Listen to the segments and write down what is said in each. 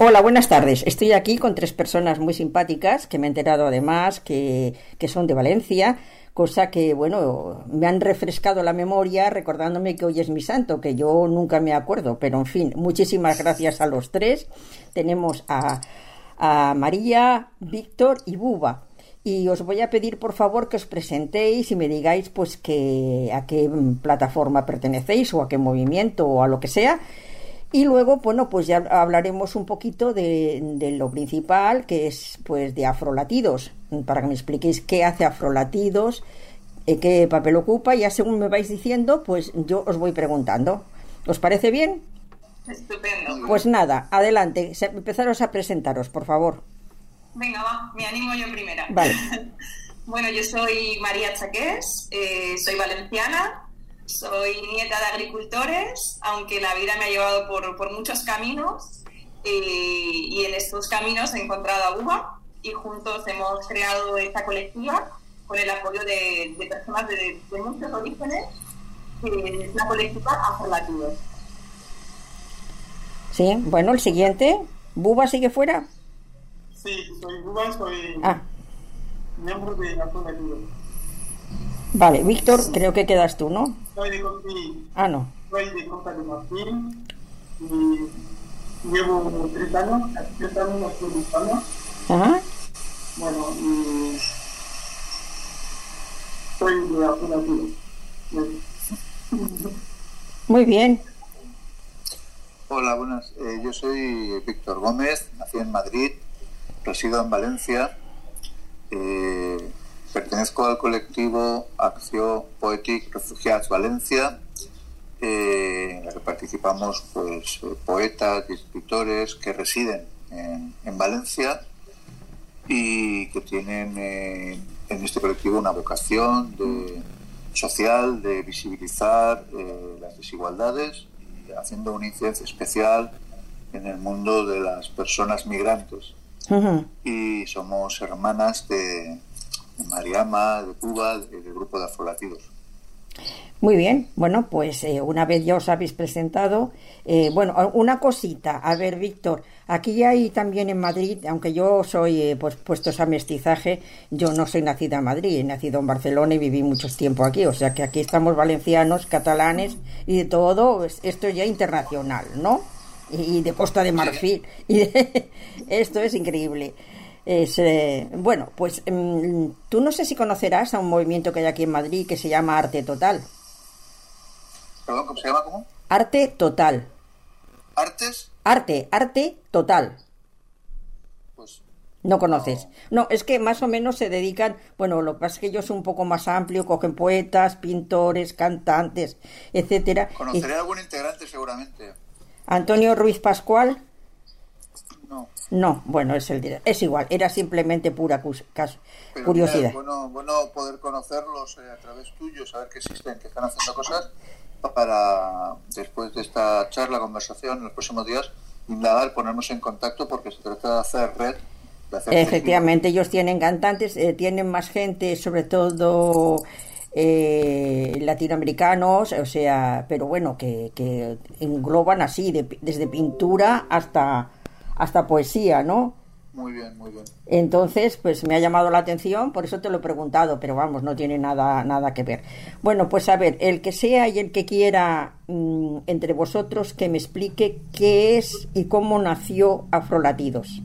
Hola, buenas tardes. Estoy aquí con tres personas muy simpáticas que me he enterado además que son de Valencia, cosa que, bueno, me han refrescado la memoria recordándome que hoy es mi santo, que yo nunca me acuerdo, pero en fin, muchísimas gracias a los tres. Tenemos a María, Víctor y Buba. Y os voy a pedir por favor que os presentéis y me digáis pues a qué plataforma pertenecéis o a qué movimiento o a lo que sea. Y luego, bueno, pues ya hablaremos un poquito de lo principal, que es pues de Afrolatidos, para que me expliquéis qué hace Afrolatidos, qué papel ocupa, y ya según me vais diciendo, pues yo os voy preguntando. ¿Os parece bien? Estupendo. Pues nada, adelante, empezaros a presentaros, por favor. Venga, va, me animo yo primera. Vale. Bueno, yo soy María Chaqués, soy valenciana, soy nieta de agricultores, aunque la vida me ha llevado por muchos caminos, y en estos caminos he encontrado a Buba y juntos hemos creado esta colectiva con el apoyo de personas de muchos orígenes, que es la colectiva Afrolatidos. Sí, bueno, el siguiente. ¿Buba sigue fuera? Sí, soy Buba, soy miembro de Afrolatidos. Vale, Víctor, creo que quedas tú, ¿no? Soy de Costa, No. soy de Costa de Marfil y llevo 3 años, hace 3 años estoy en España. Ajá. Bueno, y soy de Afrolatidos. Muy bien. Hola, buenas. Yo soy Víctor Gómez, nací en Madrid, resido en Valencia. Pertenezco al colectivo Acció Poètic Refugiats Valencia, en la que participamos pues poetas y escritores que residen en Valencia y que tienen en este colectivo una vocación social de visibilizar las desigualdades y haciendo una incidencia especial en el mundo de las personas migrantes. Uh-huh. Y somos hermanas de Mariama, de Cuba, del grupo de Afrolatidos. Muy bien, bueno, pues una vez ya os habéis presentado, bueno, una cosita, a ver, Víctor, aquí hay también en Madrid, aunque yo soy, pues puestos a mestizaje, yo no soy nacida en Madrid, he nacido en Barcelona y viví mucho tiempo aquí, o sea que aquí estamos valencianos, catalanes y de todo, esto ya internacional, ¿no? Y de Costa de Marfil, esto es increíble. Bueno, pues tú no sé si conocerás a un movimiento que hay aquí en Madrid que se llama Arte Total. ¿Perdón? ¿Cómo se llama? ¿Cómo? Arte Total. ¿Artes? Arte Total. Pues ¿No conoces? No, es que más o menos se dedican, bueno, lo que pasa es que ellos son un poco más amplio, cogen poetas, pintores, cantantes, etcétera. Conoceré a algún integrante seguramente. Antonio Ruiz Pascual. No. No, bueno, es igual, era simplemente pura Pero curiosidad. Mira, bueno poder conocerlos a través tuyo, saber que existen, que están haciendo cosas, para después de esta charla, conversación, en los próximos días, indagar, ponernos en contacto, porque se trata de hacer red. Efectivamente, ellos tienen cantantes, tienen más gente, sobre todo latinoamericanos, o sea, pero bueno, que engloban así, desde pintura hasta poesía, ¿no? Muy bien, muy bien. Entonces, pues me ha llamado la atención, por eso te lo he preguntado, pero vamos, no tiene nada que ver. Bueno, pues a ver, el que sea y el que quiera entre vosotros que me explique qué es y cómo nació Afrolatidos.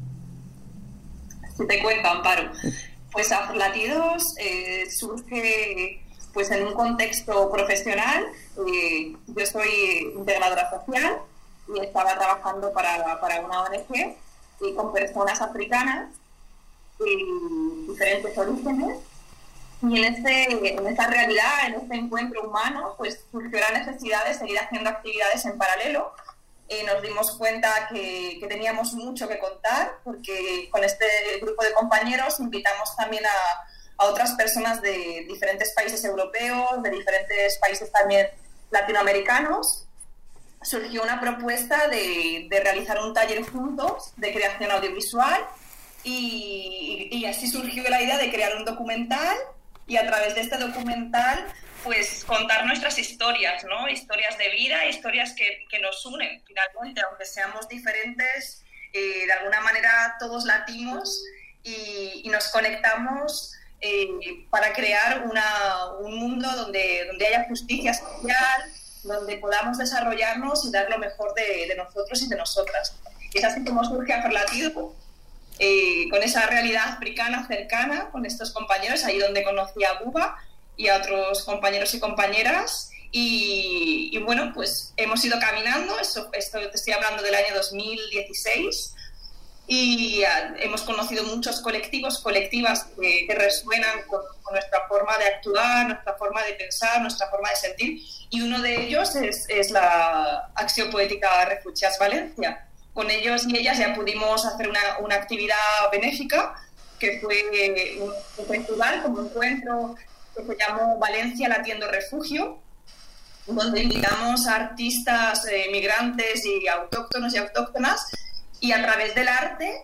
Te cuento, Amparo. Pues Afrolatidos surge pues en un contexto profesional. Yo soy integradora social y estaba trabajando para una ONG con personas africanas de diferentes orígenes, y en esta realidad, en este encuentro humano, pues surgió la necesidad de seguir haciendo actividades en paralelo. Nos dimos cuenta que teníamos mucho que contar, porque con este grupo de compañeros invitamos también a otras personas de diferentes países europeos, de diferentes países también latinoamericanos. Surgió una propuesta de realizar un taller juntos de creación audiovisual, y así surgió la idea de crear un documental, y a través de este documental pues contar nuestras historias, ¿no? Historias de vida, historias que nos unen finalmente, aunque seamos diferentes de alguna manera todos latimos y nos conectamos para crear un mundo donde haya justicia social, donde podamos desarrollarnos y dar lo mejor de nosotros y de nosotras. Es así como surge Afrolatido, con esa realidad africana cercana, con estos compañeros, ahí donde conocí a Buba y a otros compañeros y compañeras. Y bueno, pues hemos ido caminando, esto te estoy hablando del año 2016, y hemos conocido muchos colectivos, colectivas que resuenan con nuestra forma de actuar, nuestra forma de pensar, nuestra forma de sentir, y uno de ellos es la Acció Poètica Refugiats Valencia. Con ellos y ellas ya pudimos hacer una actividad benéfica, que fue un festival, como un encuentro que se llamó Valencia Latiendo Refugio, donde invitamos a artistas migrantes y autóctonos y autóctonas, y a través del arte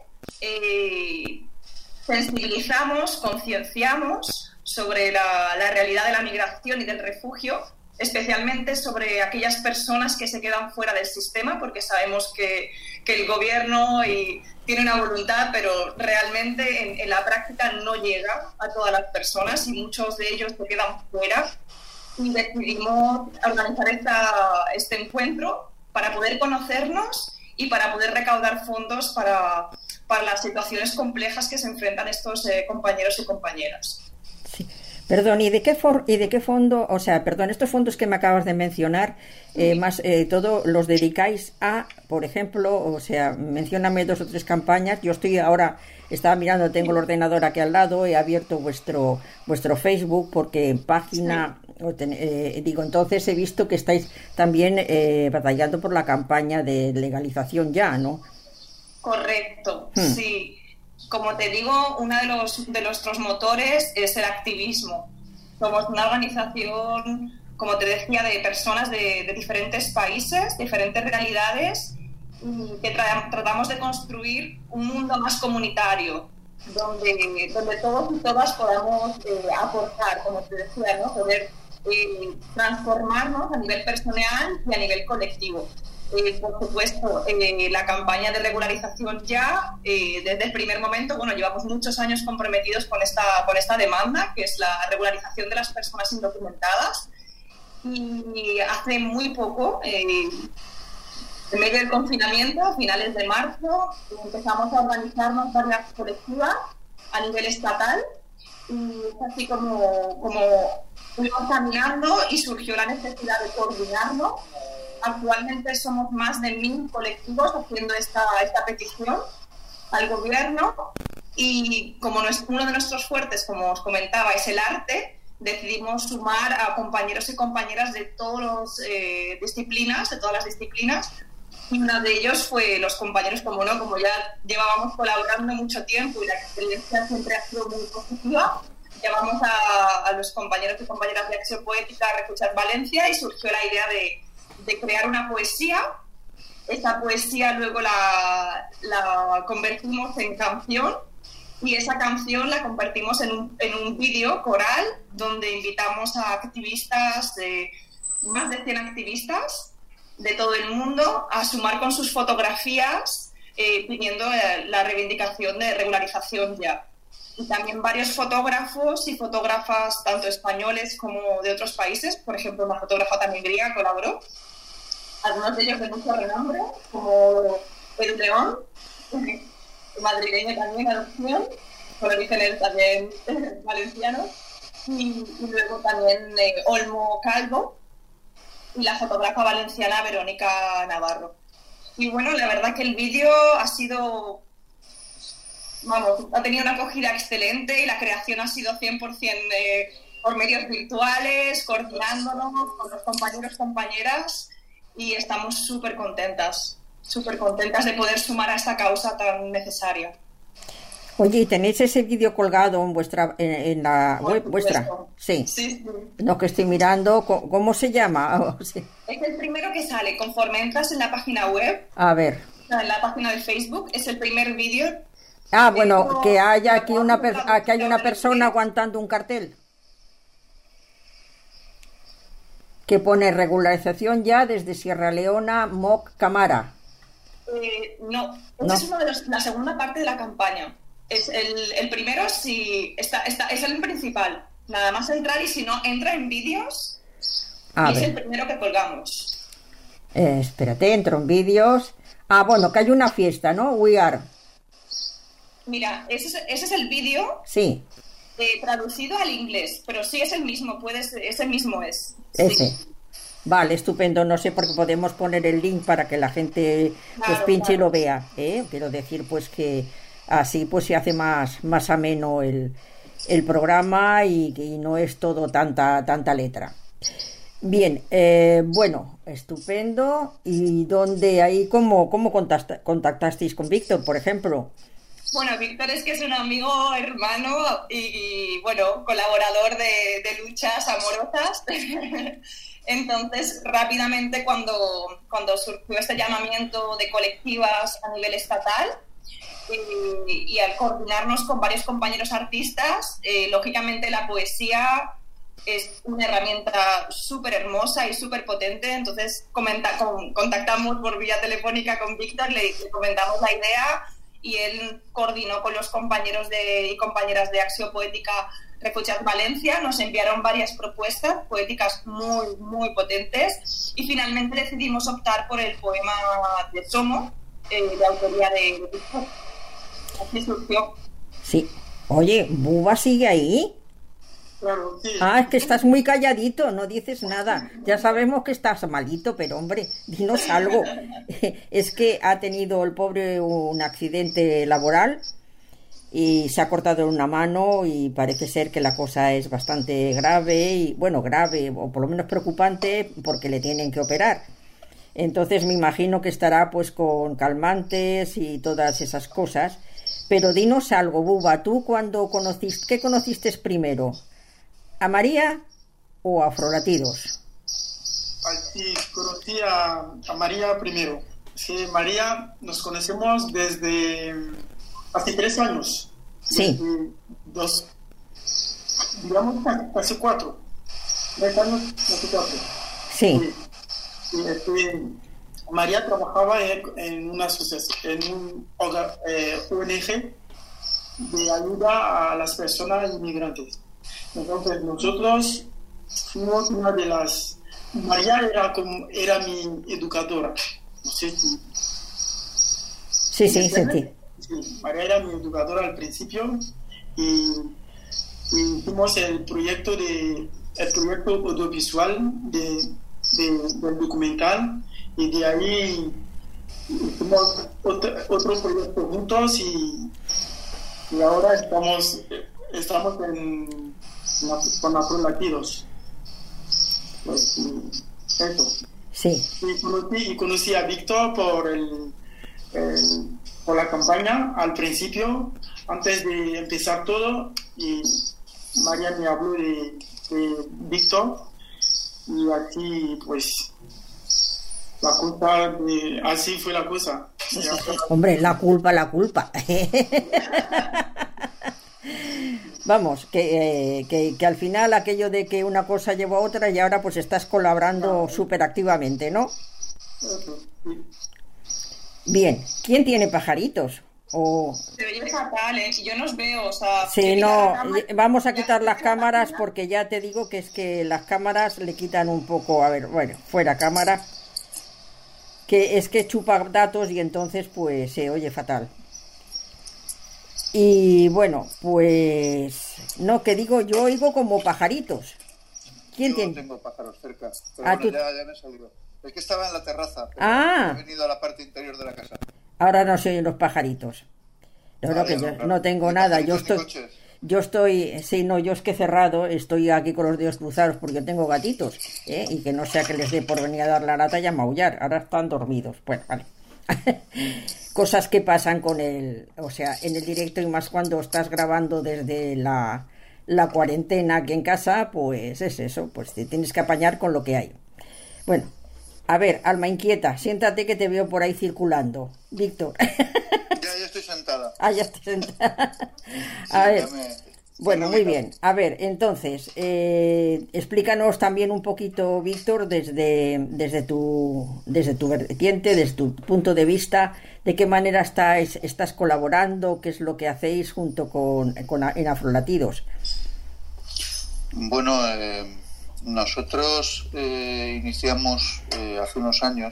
sensibilizamos, concienciamos sobre la realidad de la migración y del refugio, especialmente sobre aquellas personas que se quedan fuera del sistema, porque sabemos que el gobierno tiene una voluntad, pero realmente en la práctica no llega a todas las personas y muchos de ellos se quedan fuera. Y decidimos organizar este encuentro para poder conocernos y para poder recaudar fondos para las situaciones complejas que se enfrentan estos compañeros y compañeras. Sí. Perdón, ¿y de qué fondo, o sea, perdón, estos fondos que me acabas de mencionar, más todo los dedicáis a, por ejemplo, o sea, mencióname 2 o 3 campañas? Yo estaba mirando, tengo el ordenador aquí al lado, he abierto vuestro Facebook, porque en página, entonces he visto que estáis también batallando por la campaña de legalización ya, ¿no? Correcto, sí. Como te digo, uno de nuestros motores es el activismo. Somos una organización, como te decía, de personas de diferentes países, diferentes realidades, que tratamos de construir un mundo más comunitario, donde todos y todas podamos aportar, como te decía, ¿no? Poder transformarnos a nivel personal y a nivel colectivo. Por supuesto, la campaña de regularización ya, desde el primer momento, bueno, llevamos muchos años comprometidos con esta demanda, que es la regularización de las personas indocumentadas, y hace muy poco, en medio del confinamiento, a finales de marzo, empezamos a organizarnos varias colectivas a nivel estatal, y es así como fuimos caminando y surgió la necesidad de coordinarnos. Actualmente somos más de 1000 colectivos haciendo esta petición al gobierno, y como uno de nuestros fuertes, como os comentaba, es el arte, decidimos sumar a compañeros y compañeras de todas las disciplinas, y uno de ellos fue los compañeros, como ya llevábamos colaborando mucho tiempo y la experiencia siempre ha sido muy positiva. Llamamos a los compañeros y compañeras de Acció Poètica Refugiats Valencia y surgió la idea de crear una poesía. Esa poesía luego la convertimos en canción, y esa canción la convertimos en un vídeo coral donde invitamos a activistas, más de 100 activistas de todo el mundo, a sumar con sus fotografías pidiendo la reivindicación de regularización ya. Y también varios fotógrafos y fotógrafas, tanto españoles como de otros países, por ejemplo, una fotógrafa también griega colaboró, algunos de ellos de mucho renombre, como Edu León, madrileño también, adopción, con orígenes también valencianos, y luego también Olmo Calvo, y la fotógrafa valenciana Verónica Navarro. Y bueno, la verdad que el vídeo ha tenido una acogida excelente, y la creación ha sido 100% por medios virtuales, coordinándonos con los compañeros, y estamos súper contentas de poder sumar a esta causa tan necesaria. Oye, ¿y tenéis ese vídeo colgado en la web vuestra? Sí. Sí. No, que estoy mirando. ¿Cómo se llama? Sí. Es el primero que sale. Conforme entras en la página web, a ver, en la página de Facebook, es el primer vídeo. Bueno, que haya aquí que hay una persona aguantando un cartel que pone regularización ya desde Sierra Leona, Moc Camara. No, No. es uno de la segunda parte de la campaña. Es el primero, sí, es el principal. Nada más entrar, y si no, entra en vídeos A y es ver. el primero que colgamos. Espérate, entro en vídeos. Ah, bueno, que hay una fiesta, ¿no? We Are. Mira, ese es el vídeo Sí, traducido al inglés, pero sí es el mismo, ese mismo es. ese. Sí, Vale, estupendo. No sé por qué podemos poner el link para que la gente pues claro, pinche y claro. lo vea, ¿eh? Quiero decir pues que así pues se hace más ameno el programa y no es todo tanta letra. Bien, bueno, estupendo. ¿Y dónde ahí, cómo contactasteis con Víctor, por ejemplo? Bueno, Víctor es que es un amigo, hermano y, bueno, colaborador de luchas amorosas. Entonces, rápidamente, cuando surgió este llamamiento de colectivas a nivel estatal, y al coordinarnos con varios compañeros artistas, lógicamente la poesía es una herramienta súper hermosa y súper potente. Entonces contactamos por vía telefónica con Víctor, le comentamos la idea y él coordinó con los compañeros y compañeras de Acció Poética Refugiats Valencia. Nos enviaron varias propuestas poéticas muy, muy potentes y finalmente decidimos optar por el poema de Somo, de autoría de Víctor. Así surgió. Sí. Oye, ¿Buba sigue ahí? Claro, sí. Ah, es que estás muy calladito, no dices nada. Ya sabemos que estás malito, pero hombre, dinos algo. Es que ha tenido el pobre un accidente laboral y se ha cortado una mano y parece ser que la cosa es bastante grave, y bueno, grave o por lo menos preocupante porque le tienen que operar. Entonces me imagino que estará pues con calmantes y todas esas cosas. Pero dinos algo, Buba, ¿tú qué conociste primero? ¿A María o a Afrolatidos? Sí, conocí a María primero. Sí, María nos conocemos desde hace 3 años. Sí. Desde digamos, hace 4. 3 años, hace 4. Sí. María trabajaba en una asociación, en un ONG de ayuda a las personas inmigrantes. Entonces nosotros fuimos una de las... María era mi educadora. No sé si... Sí, sentí. Sí, María era mi educadora al principio y hicimos el proyecto audiovisual del documental, y de ahí hicimos otro proyecto juntos y ahora estamos con Afrolatidos. Pues, eso. Sí. Y conocí a Víctor por la campaña al principio, antes de empezar todo, y María me habló de Víctor, y así pues así fue la cosa. Hombre, la culpa. Vamos, que al final aquello de que una cosa lleva a otra y ahora pues estás colaborando súper activamente, ¿no? Eso, sí. Bien, ¿quién tiene pajaritos? Se oye fatal, ¿eh? Yo no os veo, o sea... Sí, no, vamos a quitar las cámaras porque ya te digo que es que las cámaras le quitan un poco, a ver, bueno, fuera cámara, que es que chupa datos y entonces pues se oye fatal. Y bueno, pues no, que digo, yo oigo como pajaritos. ¿Quién Yo tiene? tengo pájaros cerca, pero Ah, bueno, tú... ya me he salido. Es que estaba en la terraza, pero Ah. he venido a la parte interior de la casa. Ahora no se oyen los pajaritos. No, Vale, que yo claro. no tengo Ni nada, pajaritos ni coches. sí, no, yo es que he cerrado, estoy aquí con los dedos cruzados porque tengo gatitos, y que no sea que les dé por venir a dar la lata y a maullar, ahora están dormidos, bueno, vale. Cosas que pasan en el directo, y más cuando estás grabando desde la cuarentena aquí en casa, pues es eso, pues te tienes que apañar con lo que hay. Bueno, a ver, alma inquieta, siéntate que te veo por ahí circulando. Víctor. Ya estoy sentada. Ah, ya estoy sentada. Sí, A ver, Bueno, muy bien. A ver, entonces, explícanos también un poquito, Víctor, desde tu vertiente, desde tu punto de vista, de qué manera estás colaborando, qué es lo que hacéis junto en Afrolatidos. Bueno, nosotros iniciamos hace unos años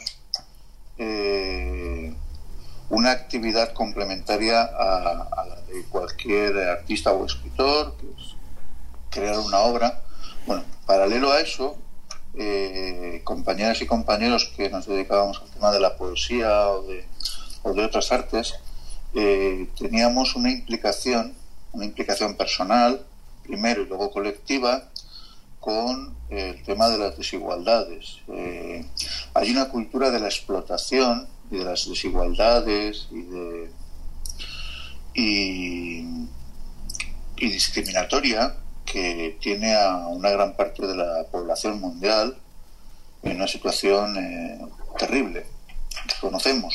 una actividad complementaria a la de cualquier artista o escritor, que es crear una obra. Bueno, paralelo a eso, compañeras y compañeros que nos dedicábamos al tema de la poesía o de otras artes, teníamos una implicación personal, primero y luego colectiva, con el tema de las desigualdades. Hay una cultura de la explotación y de las desigualdades y discriminatoria que tiene a una gran parte de la población mundial en una situación terrible que conocemos.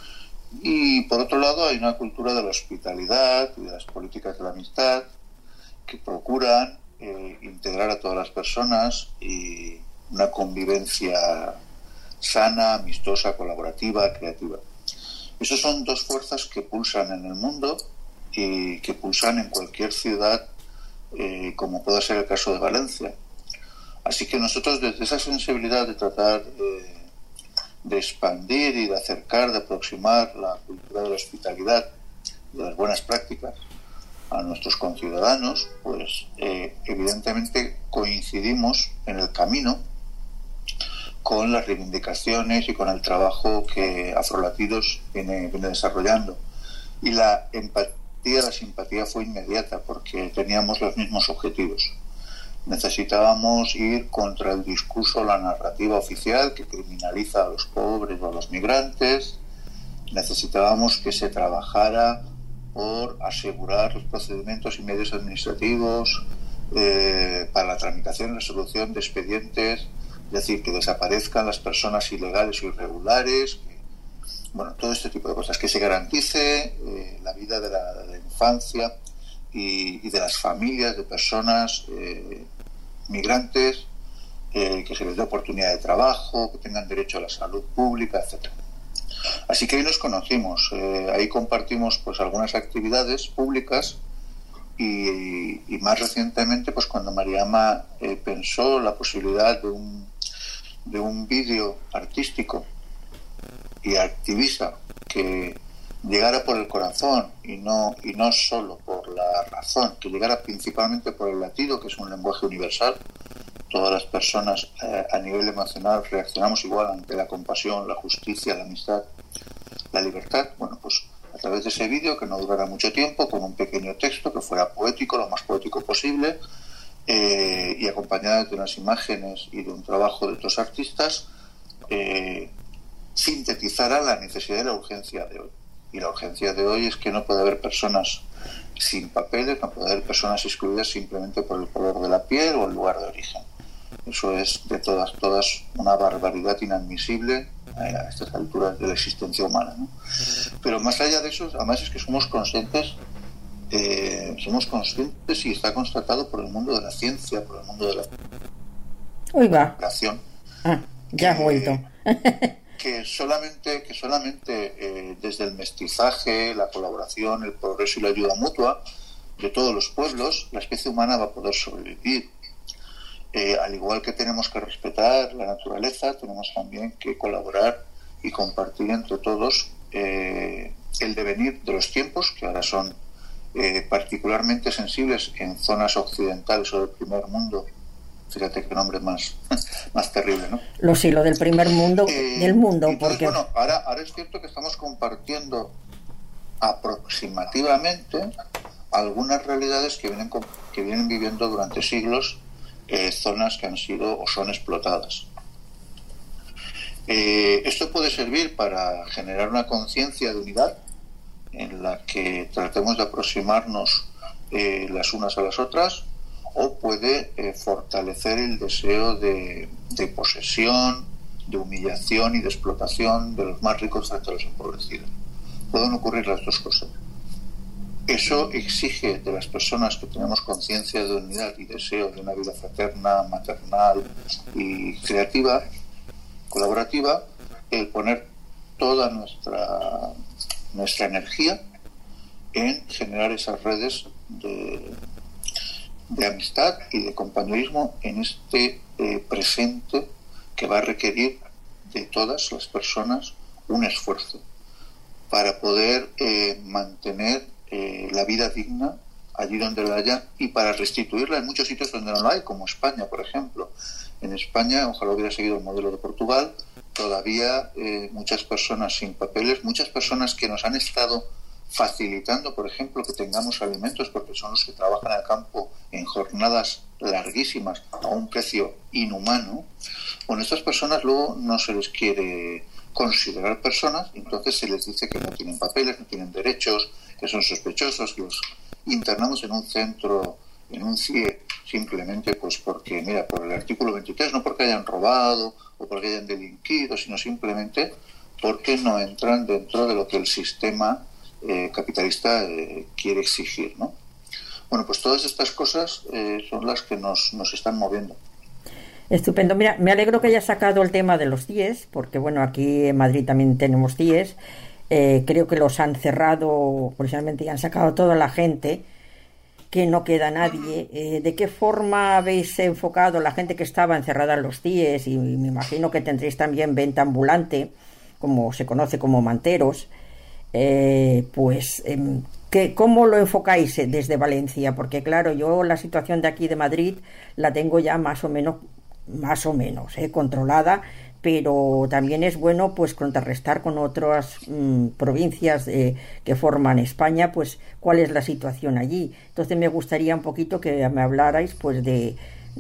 Y por otro lado hay una cultura de la hospitalidad y de las políticas de la amistad que procuran integrar a todas las personas y una convivencia sana, amistosa, colaborativa, creativa. Esas son dos fuerzas que pulsan en el mundo y que pulsan en cualquier ciudad, como pueda ser el caso de Valencia. Así que nosotros, desde esa sensibilidad de tratar de expandir y de acercar, de aproximar la cultura de la hospitalidad, de las buenas prácticas a nuestros conciudadanos, pues evidentemente coincidimos en el camino con las reivindicaciones y con el trabajo que Afrolatidos viene desarrollando. Y la empatía, la simpatía fue inmediata porque teníamos los mismos objetivos. Necesitábamos ir contra el discurso, la narrativa oficial que criminaliza a los pobres o a los migrantes. Necesitábamos que se trabajara por asegurar los procedimientos y medios administrativos para la tramitación y resolución de expedientes, es decir, que desaparezcan las personas ilegales o irregulares, bueno, todo este tipo de cosas, que se garantice la vida de la infancia y de las familias de personas migrantes, que se les dé oportunidad de trabajo, que tengan derecho a la salud pública, etcétera. Así que ahí nos conocimos, ahí compartimos pues algunas actividades públicas y más recientemente pues cuando Mariama pensó la posibilidad de un vídeo artístico y activista que llegara por el corazón y no solo por la razón, que llegara principalmente por el latido, que es un lenguaje universal. Todas las personas a nivel emocional reaccionamos igual ante la compasión, la justicia, la amistad, la libertad. Bueno, pues a través de ese vídeo, que no durara mucho tiempo, con un pequeño texto que fuera poético, lo más poético posible, y acompañado de unas imágenes y de un trabajo de otros artistas, sintetizara la necesidad y la urgencia de hoy. Y la urgencia de hoy es que no puede haber personas sin papeles, no puede haber personas excluidas simplemente por el color de la piel o el lugar de origen. Eso es de todas una barbaridad inadmisible a estas alturas de la existencia humana, ¿no? Pero más allá de eso, además es que somos conscientes y está constatado por el mundo de la ciencia, por el mundo de la educación. Ya has vuelto. que solamente desde el mestizaje, la colaboración, el progreso y la ayuda mutua de todos los pueblos, la especie humana va a poder sobrevivir. Al igual que tenemos que respetar la naturaleza, tenemos también que colaborar y compartir entre todos el devenir de los tiempos, que ahora son particularmente sensibles en zonas occidentales o del primer mundo. Fíjate qué nombre más terrible, ¿no? Lo del primer mundo, del mundo. Entonces, porque bueno, ahora es cierto que estamos compartiendo aproximativamente algunas realidades que vienen viviendo durante siglos zonas que han sido o son explotadas. Esto puede servir para generar una conciencia de unidad en la que tratemos de aproximarnos las unas a las otras, o puede fortalecer el deseo de posesión, de humillación y de explotación de los más ricos frente a los empobrecidos. Pueden ocurrir las dos cosas. Eso exige de las personas que tenemos conciencia de unidad y deseo de una vida fraterna, maternal y creativa, colaborativa, el poner toda nuestra energía en generar esas redes de amistad y de compañerismo en este presente que va a requerir de todas las personas un esfuerzo para poder mantener la vida digna allí donde la haya y para restituirla en muchos sitios donde no la hay, como España, por ejemplo. En España, ojalá hubiera seguido el modelo de Portugal, todavía muchas personas sin papeles, muchas personas que nos han estado facilitando, por ejemplo, que tengamos alimentos, porque son los que trabajan al campo en jornadas larguísimas a un precio inhumano. Bueno, estas personas luego no se les quiere considerar personas, entonces se les dice que no tienen papeles, no tienen derechos, que son sospechosos, los internamos en un centro, en un CIE, simplemente pues porque, mira, por el artículo 23, no porque hayan robado o porque hayan delinquido, sino simplemente porque no entran dentro de lo que el sistema capitalista quiere exigir, ¿no? Bueno, pues todas estas cosas son las que nos están moviendo. Estupendo. Mira, me alegro que hayas sacado el tema de los CIEs, porque bueno, aquí en Madrid también tenemos CIEs. Creo que los han cerrado, precisamente, y han sacado toda la gente, que no queda nadie. ¿De qué forma habéis enfocado la gente que estaba encerrada en los CIEs? Y me imagino que tendréis también venta ambulante, como se conoce como manteros. ¿Cómo lo enfocáis desde Valencia? Porque claro, yo la situación de aquí de Madrid la tengo ya más o menos controlada, pero también es bueno pues contrarrestar con otras provincias que forman España, pues cuál es la situación allí. Entonces me gustaría un poquito que me hablarais pues de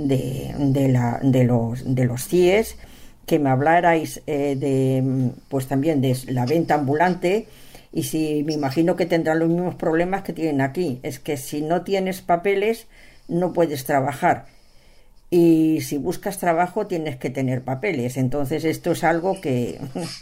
los CIEs, que me hablarais pues también de la venta ambulante. Y si me imagino que tendrán los mismos problemas que tienen aquí, es que si no tienes papeles no puedes trabajar, y si buscas trabajo tienes que tener papeles. Entonces esto es algo que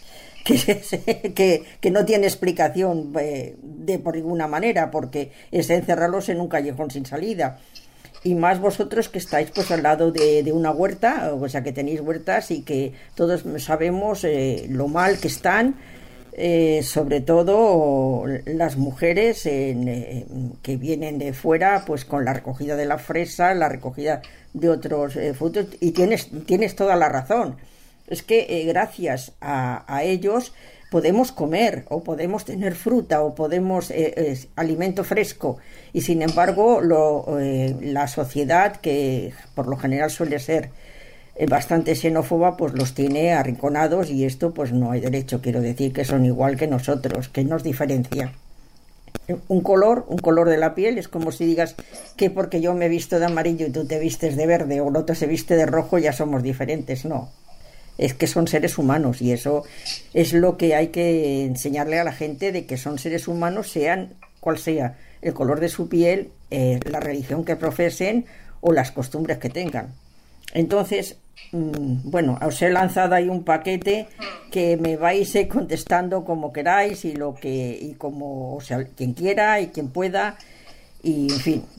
no tiene explicación por ninguna manera, porque es encerrarlos en un callejón sin salida. Y más vosotros que estáis pues al lado de una huerta, o sea que tenéis huertas y que todos sabemos lo mal que están. Sobre todo las mujeres que vienen de fuera, pues con la recogida de la fresa, la recogida de otros frutos, y tienes toda la razón. Es que gracias a ellos podemos comer, o podemos tener fruta, o podemos alimento fresco, y sin embargo la sociedad, que por lo general suele ser bastante xenófoba, pues los tiene arrinconados, y esto pues no hay derecho. Quiero decir que son igual que nosotros. ¿Qué nos diferencia? Un color de la piel. Es como si digas que porque yo me he visto de amarillo y tú te vistes de verde, o el otro se viste de rojo, ya somos diferentes. No, es que son seres humanos, y eso es lo que hay que enseñarle a la gente, de que son seres humanos, sean cual sea el color de su piel, la religión que profesen o las costumbres que tengan. Entonces, bueno, os he lanzado ahí un paquete que me vais contestando como queráis, y como, o sea, quien quiera y quien pueda, y en fin.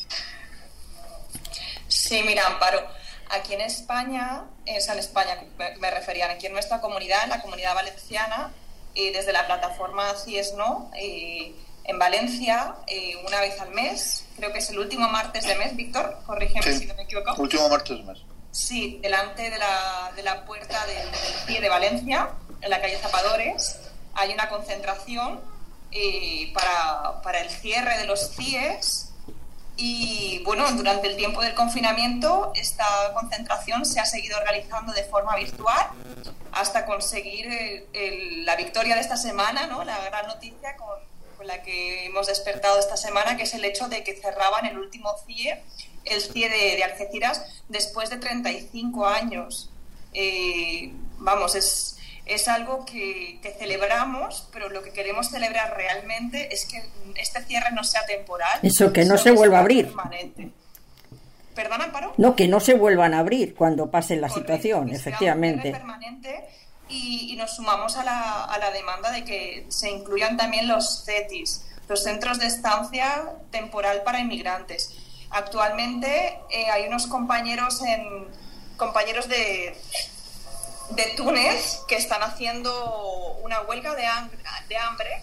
Sí, mira, Amparo, aquí en España, en España me refería, aquí en nuestra comunidad, en la Comunidad Valenciana, desde la plataforma CIES No, en Valencia, una vez al mes, creo que es el último martes de mes, Víctor, corrígeme si no me equivoco. Último martes de mes. Sí, delante de la puerta del CIE de Valencia, en la calle Zapadores, hay una concentración para el cierre de los CIEs. Y bueno, durante el tiempo del confinamiento esta concentración se ha seguido organizando de forma virtual hasta conseguir la victoria de esta semana, ¿no? La gran noticia con la que hemos despertado esta semana, que es el hecho de que cerraban el último CIE, el CIE de Algeciras, después de 35 años. Vamos, es algo que celebramos, pero lo que queremos celebrar realmente es que este cierre no sea temporal. Eso, que no se vuelva a abrir. Permanente. ¿Perdón, Amparo? No, que no se vuelvan a abrir cuando pase la Correcto, situación, que efectivamente. sea un cierre permanente, y nos sumamos a la demanda de que se incluyan también los CETIs, los centros de estancia temporal para inmigrantes. Actualmente hay unos compañeros de Túnez que están haciendo una huelga de hambre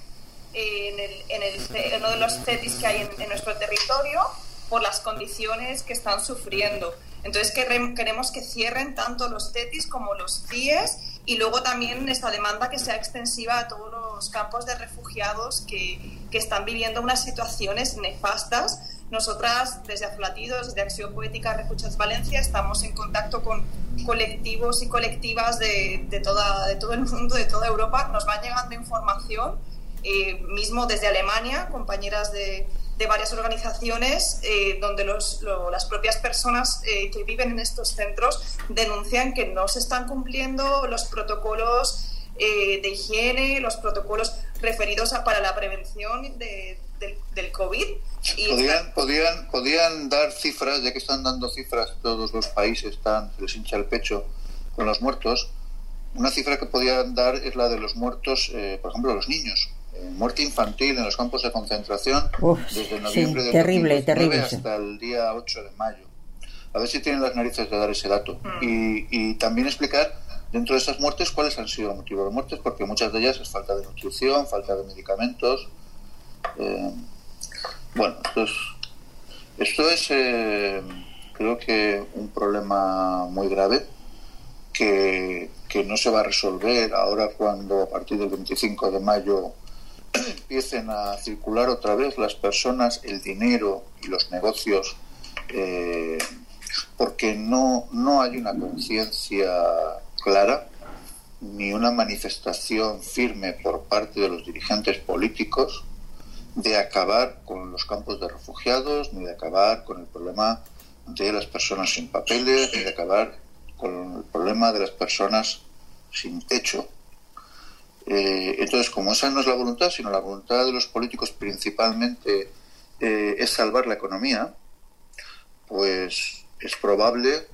en uno de los CETIs que hay en nuestro territorio por las condiciones que están sufriendo. Entonces queremos que cierren tanto los CETIs como los CIES, y luego también esta demanda que sea extensiva a todos los campos de refugiados que están viviendo unas situaciones nefastas. Nosotras, desde Aflatidos, desde Acción Poética Refugiats Valencia, estamos en contacto con colectivos y colectivas de todo el mundo, de toda Europa. Nos va llegando información, mismo desde Alemania, compañeras de varias organizaciones, donde las propias personas que viven en estos centros denuncian que no se están cumpliendo los protocolos de higiene, los protocolos referidos para la prevención del COVID. ¿Podían dar cifras, ya que están dando cifras, todos los países se les hincha el pecho con los muertos? Una cifra que podían dar es la de los muertos, por ejemplo, los niños. Muerte infantil en los campos de concentración desde noviembre del 2019 hasta el día 8 de mayo. A ver si tienen las narices de dar ese dato. Y también explicar, dentro de esas muertes, cuáles han sido los motivos de muertes, porque muchas de ellas es falta de nutrición, falta de medicamentos. Bueno, esto es creo que un problema muy grave que no se va a resolver ahora cuando a partir del 25 de mayo empiecen a circular otra vez las personas, el dinero y los negocios, porque no hay una conciencia clara ni una manifestación firme por parte de los dirigentes políticos de acabar con los campos de refugiados, ni de acabar con el problema de las personas sin papeles, ni de acabar con el problema de las personas sin techo. Entonces, como esa no es la voluntad, sino la voluntad de los políticos principalmente es salvar la economía, pues es probable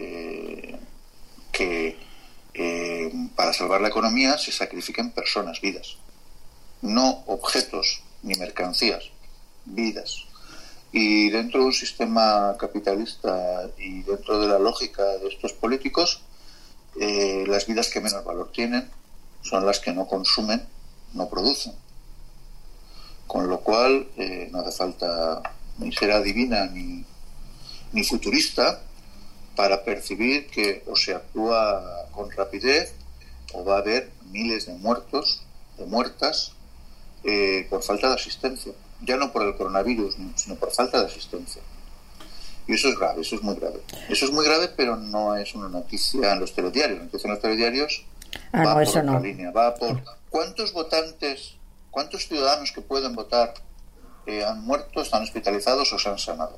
que para salvar la economía se sacrifiquen personas, vidas, no objetos ni mercancías, vidas. Y dentro de un sistema capitalista y dentro de la lógica de estos políticos, las vidas que menos valor tienen son las que no consumen, no producen. Con lo cual, no hace falta ni ser adivina ni futurista para percibir que o se actúa con rapidez o va a haber miles de muertos, de muertas, por falta de asistencia. Ya no por el coronavirus, sino por falta de asistencia. Y eso es grave, eso es muy grave. Eso es muy grave, pero no es una noticia en los telediarios. La noticia en los telediarios va por otra línea, va por cuántos votantes, cuántos ciudadanos que pueden votar han muerto, están hospitalizados o se han sanado.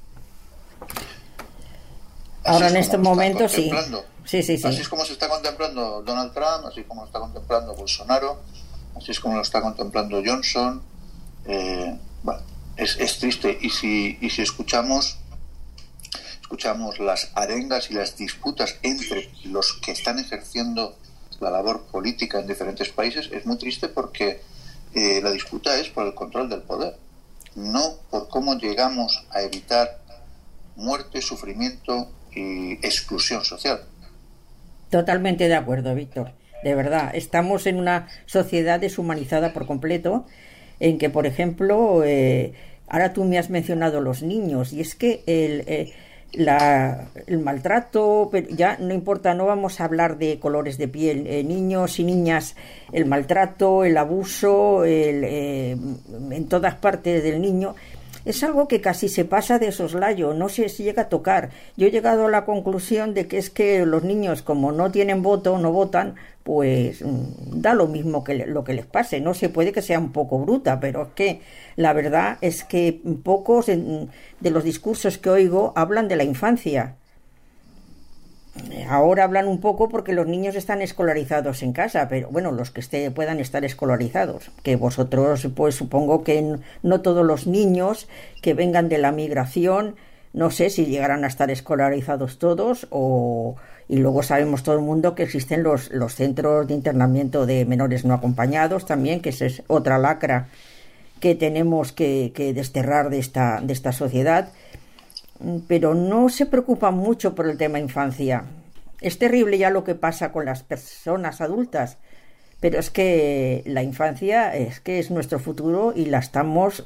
Ahora en este momento sí. Sí. Así es como se está contemplando Donald Trump, así como lo está contemplando Bolsonaro, así es como lo está contemplando Johnson. Bueno, es triste. Y si escuchamos las arengas y las disputas entre los que están ejerciendo la labor política en diferentes países, es muy triste porque la disputa es por el control del poder, no por cómo llegamos a evitar muerte, sufrimiento y exclusión social. Totalmente de acuerdo, Víctor. De verdad, estamos en una sociedad deshumanizada por completo, en que, por ejemplo, ahora tú me has mencionado los niños, y es que el maltrato, pero ya no importa, no vamos a hablar de colores de piel, niños y niñas, el maltrato, el abuso, en todas partes del niño, es algo que casi se pasa de soslayo, no se llega a tocar. Yo he llegado a la conclusión de que es que los niños, como no tienen voto, no votan, pues da lo mismo que lo que les pase. No se puede que sea un poco bruta, pero es que la verdad es que pocos de los discursos que oigo hablan de la infancia. Ahora hablan un poco porque los niños están escolarizados en casa, pero bueno, los que puedan estar escolarizados, que vosotros pues supongo que no todos los niños que vengan de la migración, no sé si llegarán a estar escolarizados todos, y luego sabemos todo el mundo que existen los centros de internamiento de menores no acompañados también, que esa es otra lacra que tenemos que desterrar de esta sociedad, pero no se preocupan mucho por el tema infancia. Es terrible ya lo que pasa con las personas adultas, pero es que la infancia es nuestro futuro y la estamos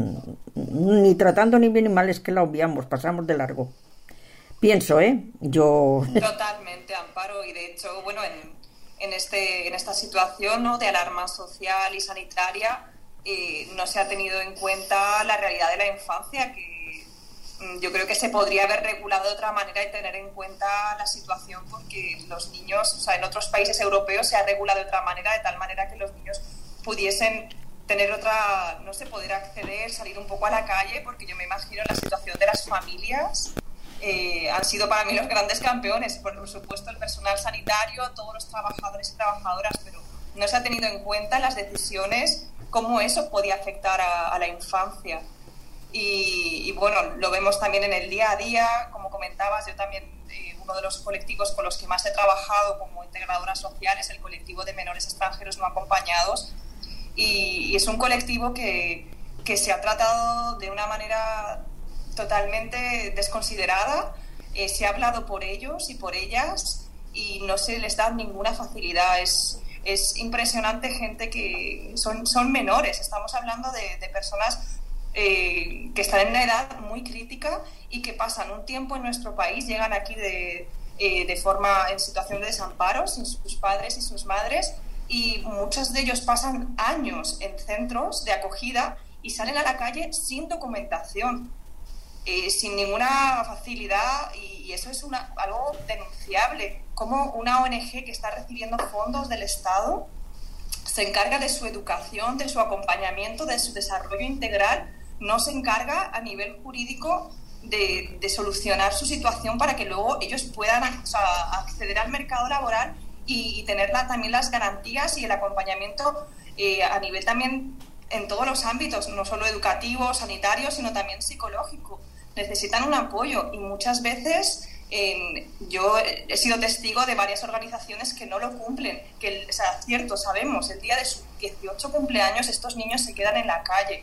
ni tratando ni bien ni mal, es que la obviamos, pasamos de largo. Pienso, yo... Totalmente, Amparo, y de hecho, bueno, en esta situación, ¿no?, de alarma social y sanitaria, no se ha tenido en cuenta la realidad de la infancia, que yo creo que se podría haber regulado de otra manera y tener en cuenta la situación, porque los niños, o sea, en otros países europeos se ha regulado de otra manera, de tal manera que los niños pudiesen tener otra, no sé, poder acceder, salir un poco a la calle, porque yo me imagino la situación de las familias. Han sido para mí los grandes campeones, por supuesto el personal sanitario, todos los trabajadores y trabajadoras, pero no se ha tenido en cuenta las decisiones, cómo eso podía afectar a la infancia. Y bueno, lo vemos también en el día a día, como comentabas, yo también, uno de los colectivos con los que más he trabajado como integradora social es el colectivo de menores extranjeros no acompañados, y es un colectivo que se ha tratado de una manera totalmente desconsiderada, se ha hablado por ellos y por ellas y no se les da ninguna facilidad. Es impresionante, gente que son menores, estamos hablando de personas que están en una edad muy crítica y que pasan un tiempo en nuestro país, llegan aquí en situación de desamparo, sin sus padres y sus madres, y muchos de ellos pasan años en centros de acogida y salen a la calle sin documentación, sin ninguna facilidad, y eso es algo denunciable. Como una ONG que está recibiendo fondos del Estado se encarga de su educación, de su acompañamiento, de su desarrollo integral, no se encarga a nivel jurídico de solucionar su situación para que luego ellos puedan acceder al mercado laboral y tener también las garantías y el acompañamiento a nivel también en todos los ámbitos, no solo educativo, sanitario, sino también psicológico. Necesitan un apoyo y muchas veces yo he sido testigo de varias organizaciones que no lo cumplen, que, o sea, cierto, sabemos, el día de sus 18 cumpleaños estos niños se quedan en la calle.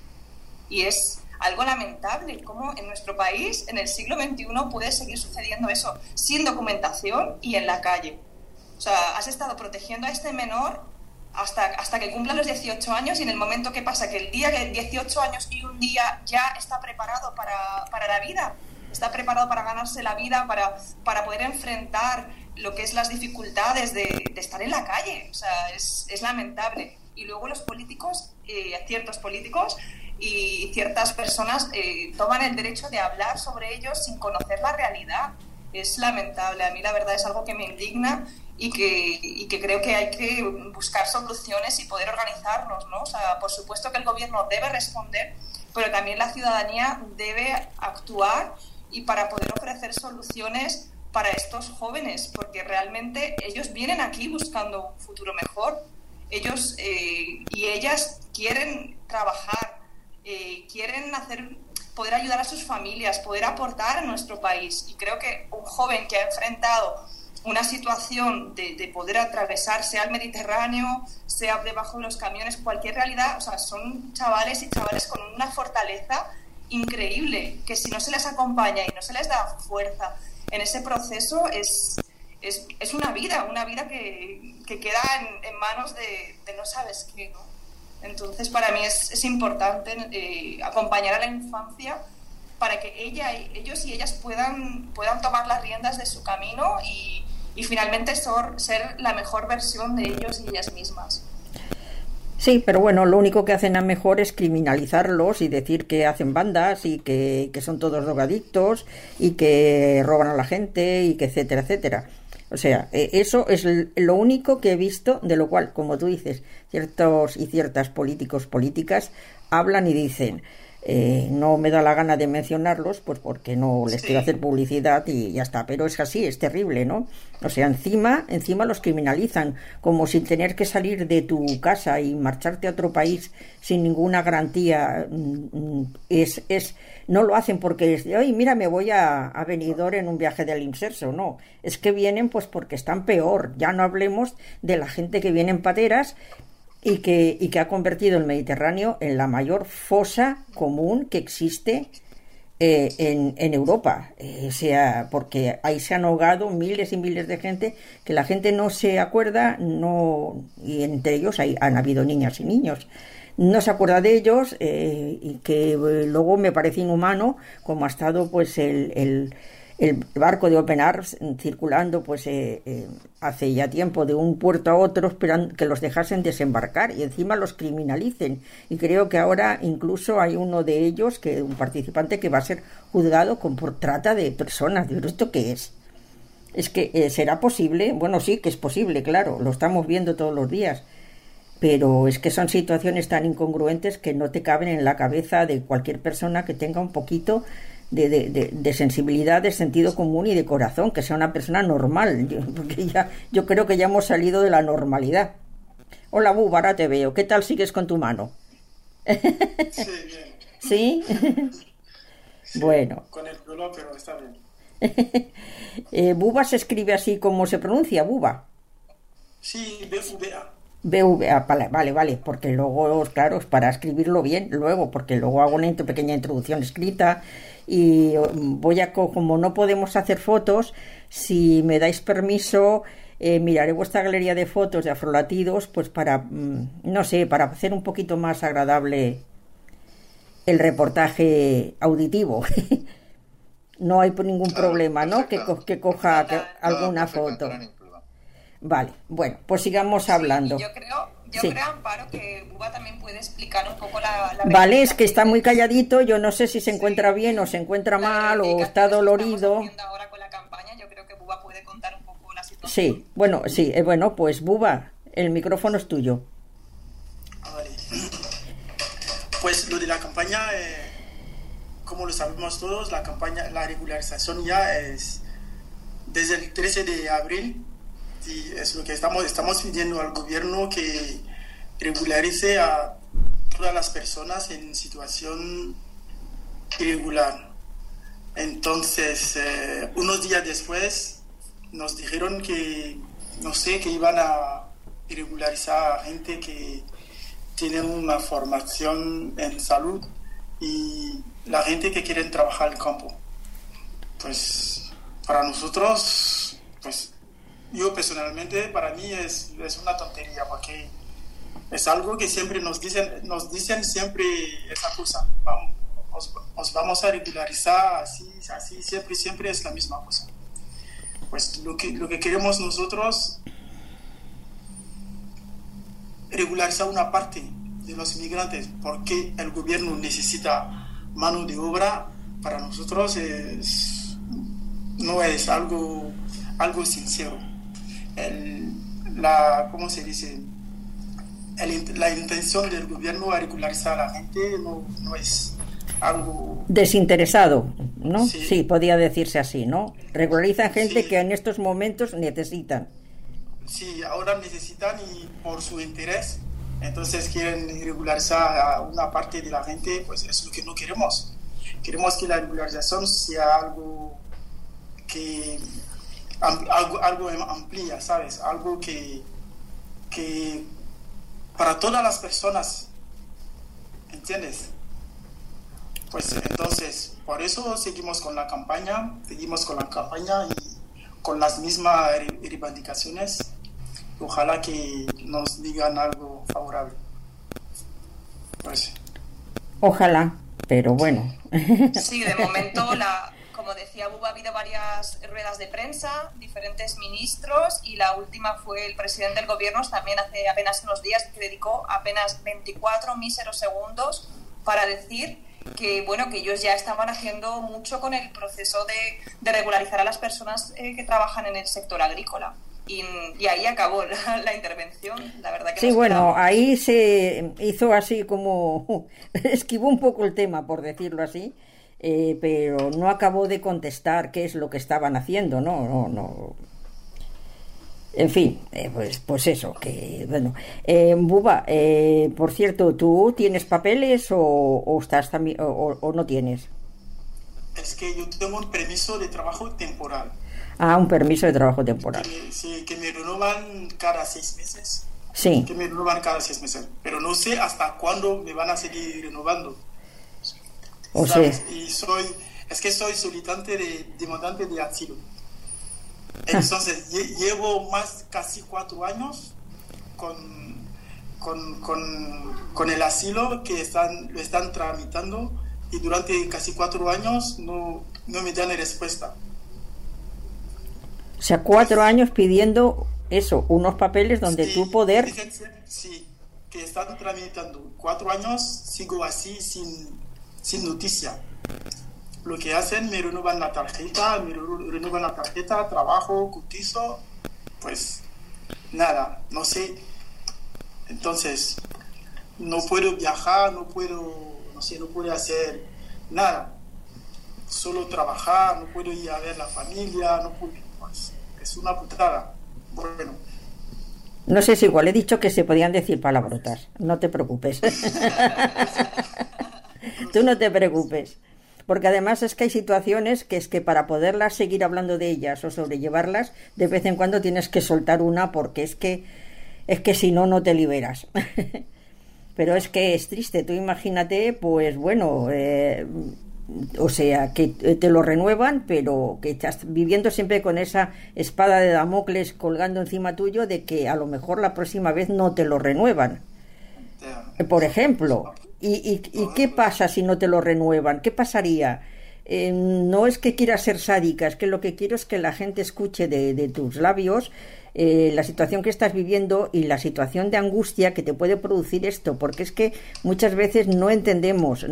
Y es algo lamentable, cómo en nuestro país, en el siglo XXI, puede seguir sucediendo eso, sin documentación y en la calle. O sea, has estado protegiendo a este menor hasta que cumpla los 18 años, y en el momento que pasa que el día que 18 años y un día ya está preparado para la vida, está preparado para ganarse la vida, para poder enfrentar lo que es las dificultades de estar en la calle. O sea, es lamentable. Y luego los políticos, ciertos políticos y ciertas personas toman el derecho de hablar sobre ellos sin conocer la realidad. Es lamentable. A mí la verdad es algo que me indigna y que creo que hay que buscar soluciones y poder organizarnos, ¿no? O sea, por supuesto que el gobierno debe responder, pero también la ciudadanía debe actuar y para poder ofrecer soluciones para estos jóvenes, porque realmente ellos vienen aquí buscando un futuro mejor. Ellos y ellas quieren trabajar, quieren poder ayudar a sus familias, poder aportar a nuestro país. Y creo que un joven que ha enfrentado una situación de poder atravesar, sea el Mediterráneo, sea debajo de los camiones, cualquier realidad, o sea, son chavales y chavales con una fortaleza increíble, que si no se les acompaña y no se les da fuerza en ese proceso, es una vida que queda en manos de no sabes qué, ¿no? Entonces, para mí es importante acompañar a la infancia para que ellos y ellas puedan tomar las riendas de su camino y finalmente ser la mejor versión de ellos y ellas mismas. Sí, pero bueno, lo único que hacen a mejor es criminalizarlos y decir que hacen bandas y que son todos drogadictos y que roban a la gente y que etcétera, etcétera. O sea, eso es lo único que he visto, de lo cual, como tú dices, ciertos y ciertas políticas hablan y dicen, no me da la gana de mencionarlos, pues porque no les quiero hacer publicidad y ya está, pero es así, es terrible, ¿no? O sea, encima los criminalizan, como sin tener que salir de tu casa y marcharte a otro país sin ninguna garantía. No lo hacen porque es de, oye, mira, me voy a Benidorm en un viaje del inserso, no, es que vienen pues porque están peor. Ya no hablemos de la gente que viene en pateras y que ha convertido el Mediterráneo en la mayor fosa común que existe en Europa, porque ahí se han ahogado miles y miles de gente que la gente no se acuerda, y entre ellos han habido niñas y niños. No se acuerda de ellos, y que luego me parece inhumano como ha estado pues el barco de Open Arms circulando pues hace ya tiempo de un puerto a otro, esperando que los dejasen desembarcar y encima los criminalicen. Y creo que ahora incluso hay uno de ellos, un participante, que va a ser juzgado por trata de personas. ¿Pero esto qué es? Es que ¿será posible? Bueno, sí que es posible, claro, lo estamos viendo todos los días. Pero es que son situaciones tan incongruentes que no te caben en la cabeza de cualquier persona que tenga un poquito de sensibilidad, de sentido común y de corazón, que sea una persona normal, porque yo creo que ya hemos salido de la normalidad. Hola, Buba, ahora te veo. ¿Qué tal sigues con tu mano? Sí, bien. ¿Sí? Sí, bueno. Con el dolor, pero está bien. Buba se escribe así como se pronuncia, Buba. Sí, BVA. BVA, vale, porque luego, claro, es para escribirlo bien, porque luego hago una pequeña introducción escrita y como no podemos hacer fotos, si me dais permiso, miraré vuestra galería de fotos de Afrolatidos, pues para, no sé, para hacer un poquito más agradable el reportaje auditivo. No hay ningún problema, ¿no? Que coja alguna foto. Vale, bueno, pues sigamos hablando. Yo creo, Amparo, que Buba también puede explicar un poco la Vale, es que está muy calladito, yo no sé si se encuentra bien o se encuentra mal o está dolorido. Ahora con la campaña, yo creo que Buba puede contar un poco la situación. Sí, bueno, pues Buba, el micrófono es tuyo. Vale. Pues lo de la campaña, como lo sabemos todos, la regularización ya es desde el 13 de abril. Y es lo que estamos pidiendo al gobierno, que regularice a todas las personas en situación irregular. Entonces, unos días después nos dijeron que iban a irregularizar a gente que tiene una formación en salud y la gente que quiere trabajar el campo. Pues para nosotros, pues yo personalmente, para mí es una tontería, porque es algo que siempre nos dicen siempre esa cosa. Os vamos a regularizar así, siempre es la misma cosa. Pues lo que queremos nosotros, regularizar una parte de los inmigrantes, porque el gobierno necesita mano de obra. Para nosotros no es algo sincero. ¿Cómo se dice? La intención del gobierno a regularizar a la gente no es algo desinteresado, ¿no? Sí, sí, podría decirse así, ¿no? Regularizan gente que en estos momentos necesitan. Sí, ahora necesitan y por su interés, entonces quieren regularizar a una parte de la gente. Pues es lo que no queremos. Queremos que la regularización sea algo amplia, ¿sabes? Algo que para todas las personas, ¿entiendes? Pues entonces, por eso seguimos con la campaña y con las mismas reivindicaciones. Ojalá que nos digan algo favorable. Pues. Ojalá, pero bueno. Sí, de momento como decía Buba, ha habido varias ruedas de prensa, diferentes ministros, y la última fue el presidente del gobierno también hace apenas unos días, que dedicó apenas 24 míseros segundos para decir que ellos ya estaban haciendo mucho con el proceso de regularizar a las personas que trabajan en el sector agrícola. Y ahí acabó la intervención, la verdad que sí, bueno, ahí se hizo así como esquivó un poco el tema, por decirlo así. Pero no acabó de contestar qué es lo que estaban haciendo, no. En fin, pues eso, que bueno. Buba, por cierto, ¿tú tienes papeles o estás también o no tienes? Es que yo tengo un permiso de trabajo temporal. Ah, un permiso de trabajo temporal. Que me renovan cada 6 meses. Sí. que me renovan cada 6 meses. Pero no sé hasta cuándo me van a seguir renovando. O ¿Sabes? sea, Y soy solicitante demandante de asilo. Entonces, llevo casi 4 años con el asilo que lo están tramitando, y durante casi 4 años no me dan respuesta. o sea, 4 años pidiendo eso, unos papeles donde Sí, tú poder... sí, que están tramitando. 4 años sigo así sin noticia. Lo que hacen, me renuevan la tarjeta, trabajo, cotizo, pues nada, no sé. Entonces, no puedo viajar, no puedo hacer nada. Solo trabajar, no puedo ir a ver la familia, no puedo, pues, es una putada. Bueno. No sé si igual he dicho que se podían decir palabrotas, no te preocupes. Tú no te preocupes. Porque además es que hay situaciones que es que para poderlas seguir hablando de ellas o sobrellevarlas, de vez en cuando tienes que soltar una, porque es que si no, no te liberas. Pero es que es triste, tú imagínate, pues bueno, o sea, que te lo renuevan, pero que estás viviendo siempre con esa espada de Damocles colgando encima tuyo de que a lo mejor la próxima vez no te lo renuevan. Por ejemplo, ¿y qué pasa si no te lo renuevan? ¿Qué pasaría? No es que quiera ser sádica, es que lo que quiero es que la gente escuche de tus labios la situación que estás viviendo y la situación de angustia que te puede producir esto, porque es que muchas veces no entendemos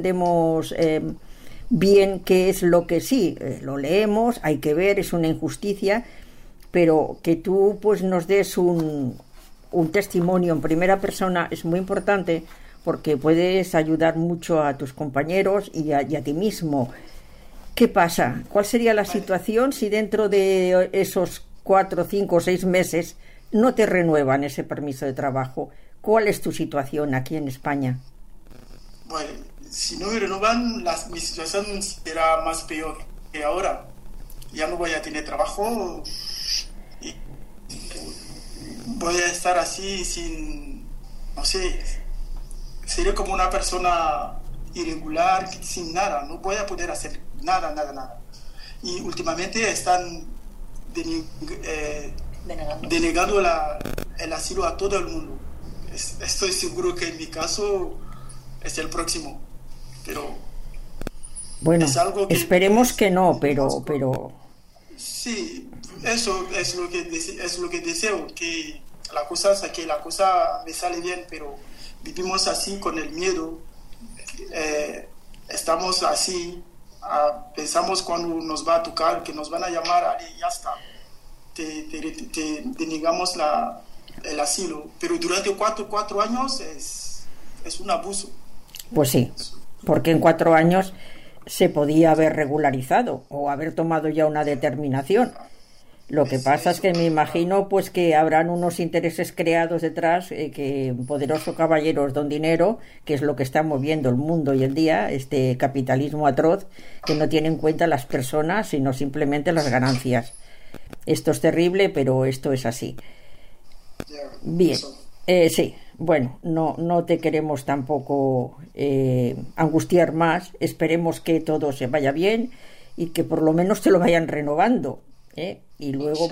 bien qué es lo que sí, lo leemos, hay que ver, es una injusticia, pero que tú pues nos des un testimonio en primera persona es muy importante, porque puedes ayudar mucho a tus compañeros y a ti mismo. ¿Qué pasa? ¿Cuál sería la situación si dentro de esos 4, 5 o 6 meses no te renuevan ese permiso de trabajo? ¿Cuál es tu situación aquí en España? Bueno, si no me renuevan, mi situación será más peor que ahora. Ya no voy a tener trabajo y voy a estar así no sé, seré como una persona irregular, sin nada, no voy a poder hacer nada. Y últimamente están denegando el asilo a todo el mundo. Estoy seguro que en mi caso es el próximo, pero bueno, es algo que esperemos que no, pero sí, eso es lo que deseo, que la cosa me sale bien, pero vivimos así con el miedo, estamos así, pensamos cuando nos va a tocar, que nos van a llamar y ya está, te denegamos el asilo, pero durante 4 años es un abuso. Pues sí, porque en 4 años se podía haber regularizado o haber tomado ya una determinación. Lo que pasa es que me imagino pues que habrán unos intereses creados detrás, que poderosos caballeros don dinero, que es lo que está moviendo el mundo hoy en día, este capitalismo atroz que no tiene en cuenta las personas sino simplemente las ganancias. Esto es terrible, pero esto es así. Bien, sí, bueno, no te queremos tampoco angustiar más. Esperemos que todo se vaya bien y que por lo menos te lo vayan renovando. Y luego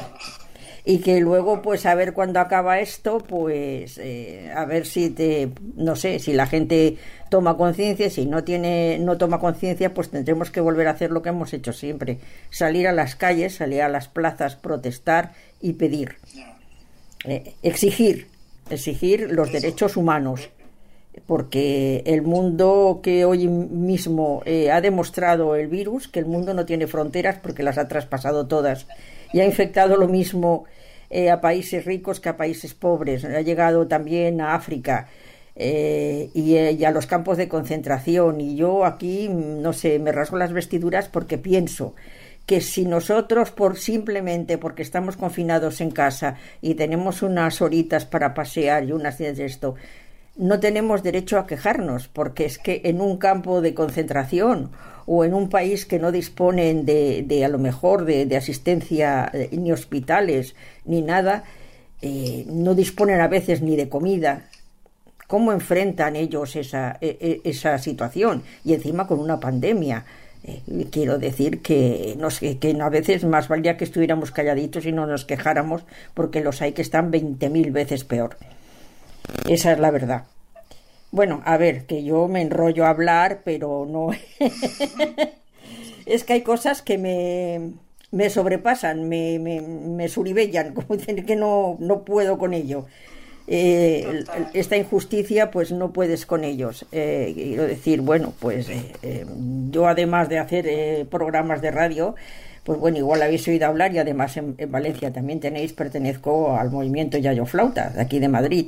pues a ver cuándo acaba esto, pues a ver si no sé, si la gente toma conciencia. Si no toma conciencia, pues tendremos que volver a hacer lo que hemos hecho siempre: salir a las calles, salir a las plazas, protestar y pedir, exigir los derechos humanos, porque el mundo que hoy mismo ha demostrado el virus, que el mundo no tiene fronteras porque las ha traspasado todas y ha infectado lo mismo a países ricos que a países pobres, ha llegado también a África y a los campos de concentración. Y yo aquí, no sé, me rasgo las vestiduras porque pienso que si nosotros simplemente porque estamos confinados en casa y tenemos unas horitas para pasear y unas días de esto, no tenemos derecho a quejarnos, porque es que en un campo de concentración o en un país que no disponen de a lo mejor de asistencia ni hospitales ni nada, no disponen a veces ni de comida. ¿Cómo enfrentan ellos esa situación? Y encima con una pandemia. Quiero decir que a veces más valía que estuviéramos calladitos y no nos quejáramos, porque los hay que están 20.000 veces peor. Esa es la verdad. Bueno, a ver, que yo me enrollo a hablar, pero no... Es que hay cosas que me sobrepasan, me suribellan, como dicen, que no puedo con ello. Esta injusticia, pues no puedes con ellos. Quiero decir, bueno, pues yo, además de hacer programas de radio, pues bueno, igual habéis oído hablar, y además en Valencia también pertenezco al movimiento Yayo Flautas, de aquí de Madrid.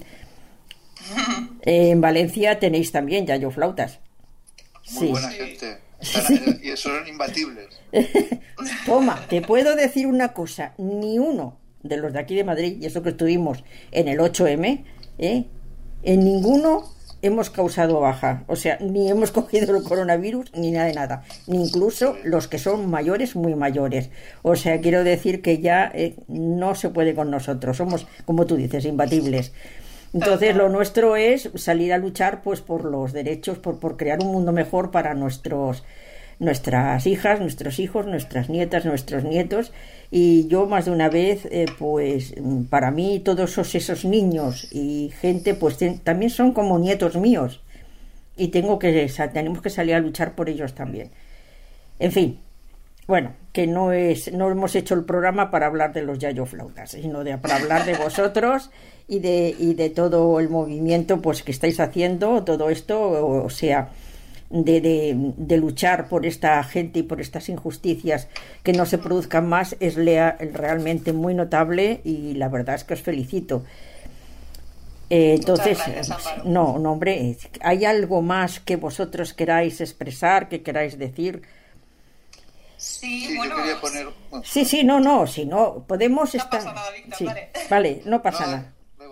En Valencia tenéis también Yayo Flautas. Muy buena gente. Y son imbatibles. Toma, te puedo decir una cosa, ni uno de los de aquí de Madrid, y eso que estuvimos en el 8M, en ninguno hemos causado baja, o sea, ni hemos cogido el coronavirus ni nada de nada, ni incluso los que son mayores, muy mayores. O sea, quiero decir que ya no se puede con nosotros, somos, como tú dices, imbatibles. Entonces lo nuestro es salir a luchar, pues, por los derechos, por crear un mundo mejor para nuestras hijas, nuestros hijos, nuestras nietas, nuestros nietos. Y yo más de una vez, pues para mí todos esos niños y gente, pues también son como nietos míos, y tenemos que salir a luchar por ellos también. En fin, bueno, que no hemos hecho el programa para hablar de los Yayo Flautas, sino para hablar de vosotros y de todo el movimiento, pues, que estáis haciendo, todo esto, o sea, de luchar por esta gente y por estas injusticias, que no se produzcan más, es realmente muy notable, y la verdad es que os felicito. Entonces, no, hombre, ¿hay algo más que vosotros queráis expresar, que queráis decir? Sí, bueno. Yo quería poner... Sí, no, si no, podemos no estar... pasa nada, Víctor, sí, vale, no pasa nada.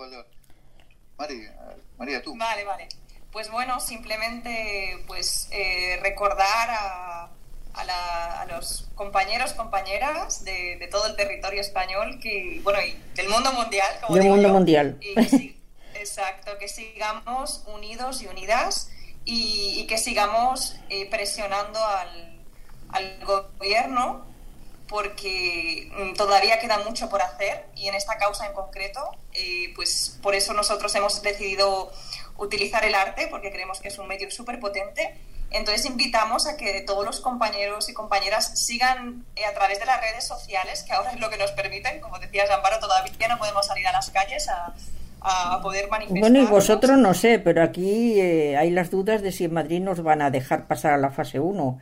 María, tú. Vale. Pues bueno, simplemente pues recordar a los compañeros, compañeras de todo el territorio español, y del mundo mundial, como del digo mundo yo, mundial. Exacto, que sigamos unidos y unidas, y que sigamos presionando al gobierno, porque todavía queda mucho por hacer, y en esta causa en concreto, pues por eso nosotros hemos decidido utilizar el arte, porque creemos que es un medio súper potente. Entonces invitamos a que todos los compañeros y compañeras sigan a través de las redes sociales, que ahora es lo que nos permiten. Como decías, Amparo, todavía no podemos salir a las calles a poder manifestar. Bueno, y vosotros no sé, pero aquí hay las dudas de si en Madrid nos van a dejar pasar a la fase 1.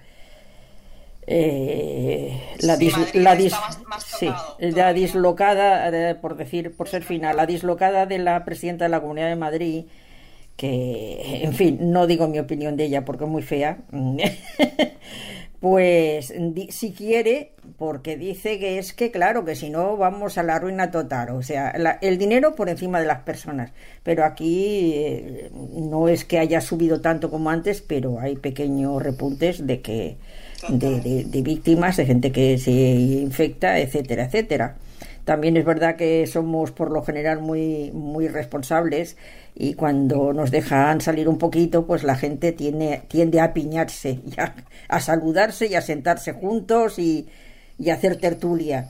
La dislocada, por ser fina, la dislocada de la presidenta de la Comunidad de Madrid, que, en fin, no digo mi opinión de ella porque es muy fea, pues si quiere, porque dice que es que, claro, que si no vamos a la ruina total, o sea, el dinero por encima de las personas, pero aquí no es que haya subido tanto como antes, pero hay pequeños repuntes de víctimas, de gente que se infecta, etcétera, etcétera. También es verdad que somos por lo general muy, muy responsables, y cuando nos dejan salir un poquito, pues la gente tiende a apiñarse, a saludarse y a sentarse juntos y a hacer tertulia.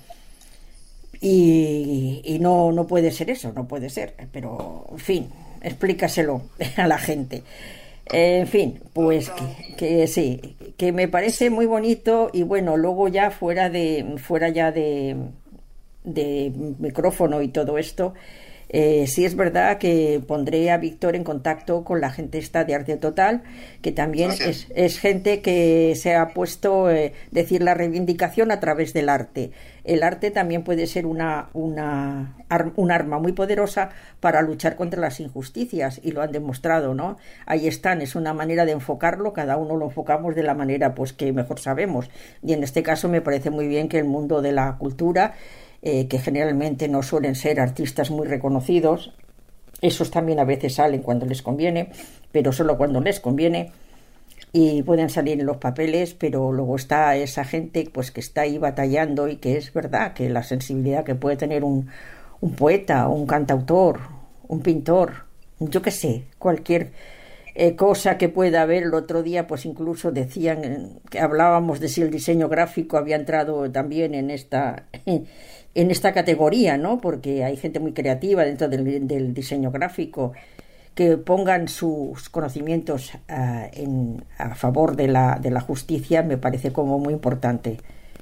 Y no puede ser eso, no puede ser. Pero, en fin, explícaselo a la gente. En fin, pues que sí, que me parece muy bonito. Y bueno, luego ya fuera ya de micrófono y todo esto, sí es verdad que pondré a Víctor en contacto con la gente esta de Arte Total, que también es gente que se ha puesto decir la reivindicación a través del arte. El arte también puede ser un arma muy poderosa para luchar contra las injusticias, y lo han demostrado, ¿no? Ahí están, es una manera de enfocarlo, cada uno lo enfocamos de la manera pues que mejor sabemos, y en este caso me parece muy bien que el mundo de la cultura, que generalmente no suelen ser artistas muy reconocidos, esos también a veces salen cuando les conviene, pero solo cuando les conviene, y pueden salir en los papeles, pero luego está esa gente pues que está ahí batallando, y que es verdad que la sensibilidad que puede tener un un poeta, un cantautor, un pintor, yo qué sé, cualquier cosa que pueda haber. El otro día pues incluso decían que hablábamos de si el diseño gráfico había entrado también en esta categoría, ¿no? Porque hay gente muy creativa dentro del diseño gráfico, que pongan sus conocimientos a favor de la justicia, me parece como muy importante.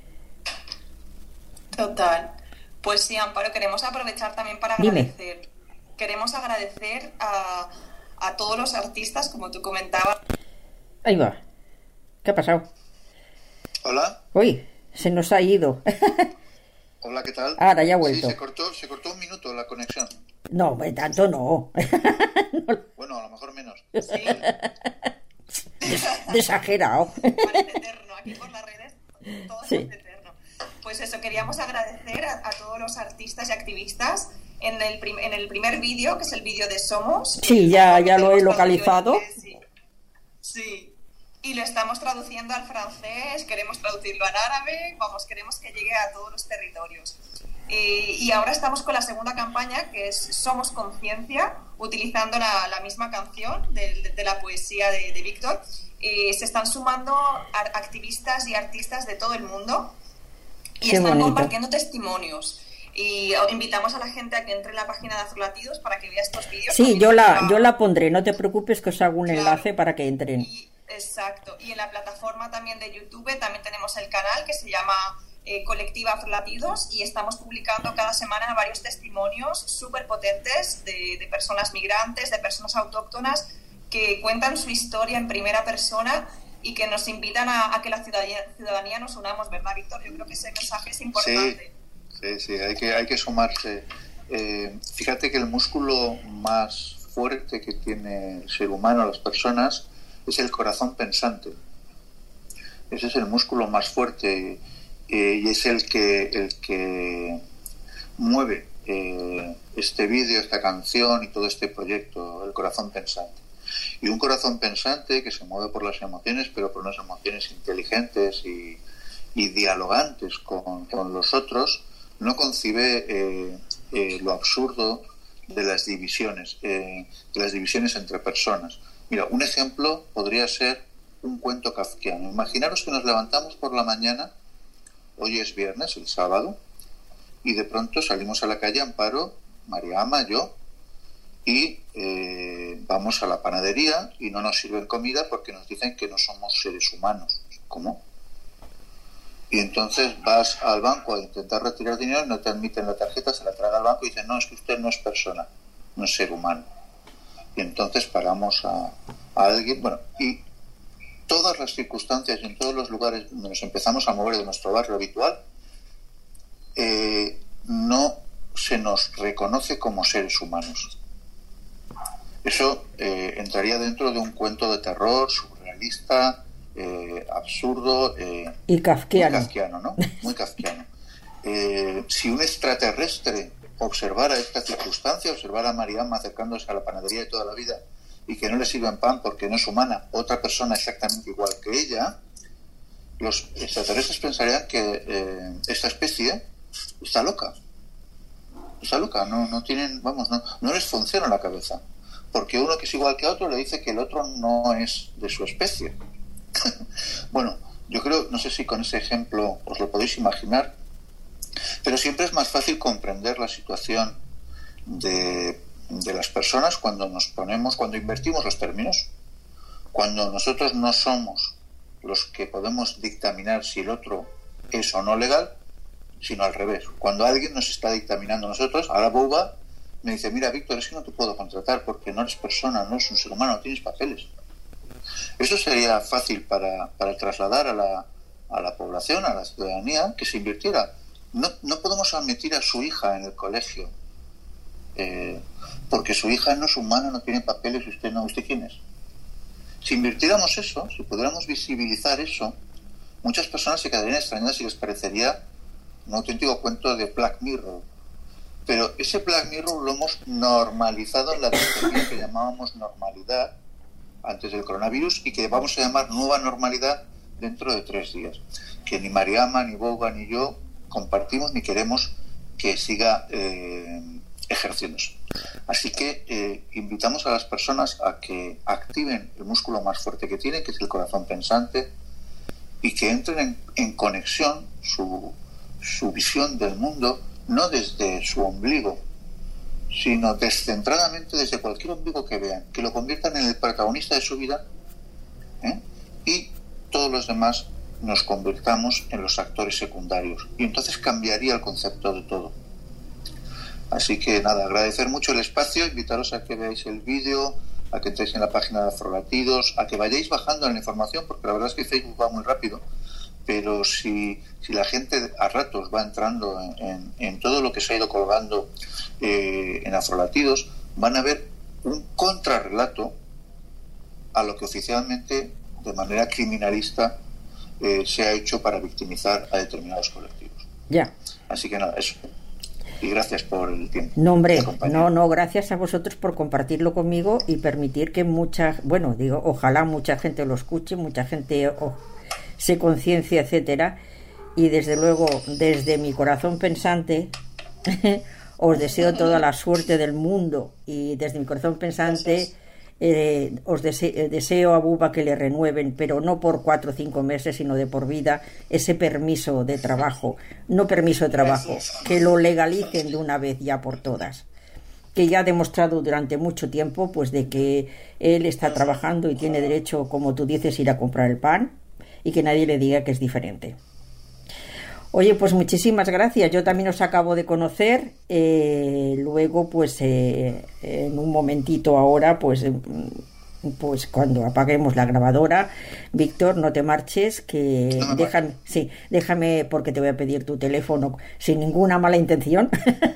Total. Pues sí, Amparo, queremos aprovechar también para agradecer. Dime. Queremos agradecer a todos los artistas, como tú comentabas. Ahí va. ¿Qué ha pasado? Hola. Uy, se nos ha ido. Hola, ¿qué tal? Ahora ya ha vuelto. Sí, se cortó un minuto la conexión. No, tanto no. Bueno, a lo mejor menos. Sí. Exagerado. Parece eterno. Aquí por las redes todo sí. Es eterno. Pues eso, queríamos agradecer a todos los artistas y activistas en el primer vídeo, que es el vídeo de Somos. Sí, ya lo he localizado. Sí. Y lo estamos traduciendo al francés, queremos traducirlo al árabe, queremos que llegue a todos los territorios. Y ahora estamos con la segunda campaña, que es Somos Conciencia, utilizando la misma canción de la poesía de Víctor. Se están sumando activistas y artistas de todo el mundo y están compartiendo testimonios. Y invitamos a la gente a que entre en la página de Azulatidos para que vea estos vídeos. Sí, yo la pondré, no te preocupes, que os hago un enlace para que entren. Exacto, y en la plataforma también de YouTube también tenemos el canal que se llama Colectiva Afrolatidos, y estamos publicando cada semana varios testimonios súper potentes de personas migrantes, de personas autóctonas que cuentan su historia en primera persona y que nos invitan a que la ciudadanía nos unamos, ¿verdad, Víctor? Yo creo que ese mensaje es importante. Sí, hay que sumarse. Fíjate que el músculo más fuerte que tiene el ser humano, las personas, es el corazón pensante. Ese es el músculo más fuerte y es el que mueve este vídeo, esta canción y todo este proyecto, el corazón pensante. Y un corazón pensante que se mueve por las emociones, pero por unas emociones inteligentes y dialogantes con los otros, no concibe lo absurdo de las divisiones entre personas. Mira, un ejemplo podría ser un cuento kafkiano. Imaginaros que nos levantamos por la mañana, hoy es viernes, el sábado, y de pronto salimos a la calle, Amparo, Mariama, yo, y vamos a la panadería y no nos sirven comida porque nos dicen que no somos seres humanos. ¿Cómo? Y entonces vas al banco a intentar retirar dinero, no te admiten la tarjeta, se la traga al banco y dicen, no, es que usted no es persona, no es ser humano. Y entonces pagamos a alguien, bueno, y todas las circunstancias y en todos los lugares donde nos empezamos a mover de nuestro barrio habitual, no se nos reconoce como seres humanos. Eso entraría dentro de un cuento de terror surrealista, absurdo y kafkiano. Muy kafkiano, ¿no? Muy kafkiano. Si un extraterrestre observara esta circunstancia, observara a Mariama acercándose a la panadería de toda la vida y que no le sirven pan porque no es humana, otra persona exactamente igual que ella, los extraterrestres pensarían que esta especie está loca. Está loca, no tienen, no les funciona la cabeza. Porque uno que es igual que otro le dice que el otro no es de su especie. Bueno, yo creo, no sé si con ese ejemplo os lo podéis imaginar, pero siempre es más fácil comprender la situación de las personas cuando cuando invertimos los términos, cuando nosotros no somos los que podemos dictaminar si el otro es o no legal, sino al revés. Cuando alguien nos está dictaminando a nosotros, ahora Bouba me dice, mira, Víctor, es que no te puedo contratar porque no eres persona, no eres un ser humano, no tienes papeles. Eso sería fácil para trasladar a la población, a la ciudadanía, que se invirtiera. No podemos admitir a su hija en el colegio porque su hija no es humana, no tiene papeles, ¿usted quién es? Si invirtiéramos eso, si pudiéramos visibilizar eso, muchas personas se quedarían extrañadas y les parecería un auténtico cuento de Black Mirror. Pero ese Black Mirror lo hemos normalizado en la distopía que llamábamos normalidad antes del coronavirus y que vamos a llamar nueva normalidad dentro de 3 días. Que ni Mariama, ni Boga, ni yo compartimos ni queremos que siga ejerciéndose. Así que invitamos a las personas a que activen el músculo más fuerte que tienen, que es el corazón pensante, y que entren en conexión su visión del mundo, no desde su ombligo, sino descentradamente desde cualquier ombligo que vean, que lo conviertan en el protagonista de su vida, y todos los demás nos convirtamos en los actores secundarios, y entonces cambiaría el concepto de todo. Así que nada, agradecer mucho el espacio, invitaros a que veáis el vídeo, a que entréis en la página de Afrolatidos, a que vayáis bajando la información, porque la verdad es que Facebook va muy rápido, pero si la gente a ratos va entrando en todo lo que se ha ido colgando en Afrolatidos, van a ver un contrarrelato a lo que oficialmente, de manera criminalista, se ha hecho para victimizar a determinados colectivos. Ya. Así que nada, eso. Y gracias por el tiempo. No, hombre, no, gracias a vosotros por compartirlo conmigo y permitir que ojalá mucha gente lo escuche, mucha gente se conciencia, etcétera. Y desde luego, desde mi corazón pensante, os deseo toda la suerte del mundo. Y desde mi corazón pensante, os deseo a Buba que le renueven, pero no por 4 o 5 meses, sino de por vida, ese permiso de trabajo. No permiso de trabajo, que lo legalicen de una vez ya por todas. Que ya ha demostrado durante mucho tiempo pues de que él está trabajando y tiene derecho, como tú dices, ir a comprar el pan, y que nadie le diga que es diferente. Oye, pues muchísimas gracias. Yo también os acabo de conocer. Luego, pues en un momentito ahora, pues cuando apaguemos la grabadora, Víctor, no te marches, que déjame, porque te voy a pedir tu teléfono sin ninguna mala intención.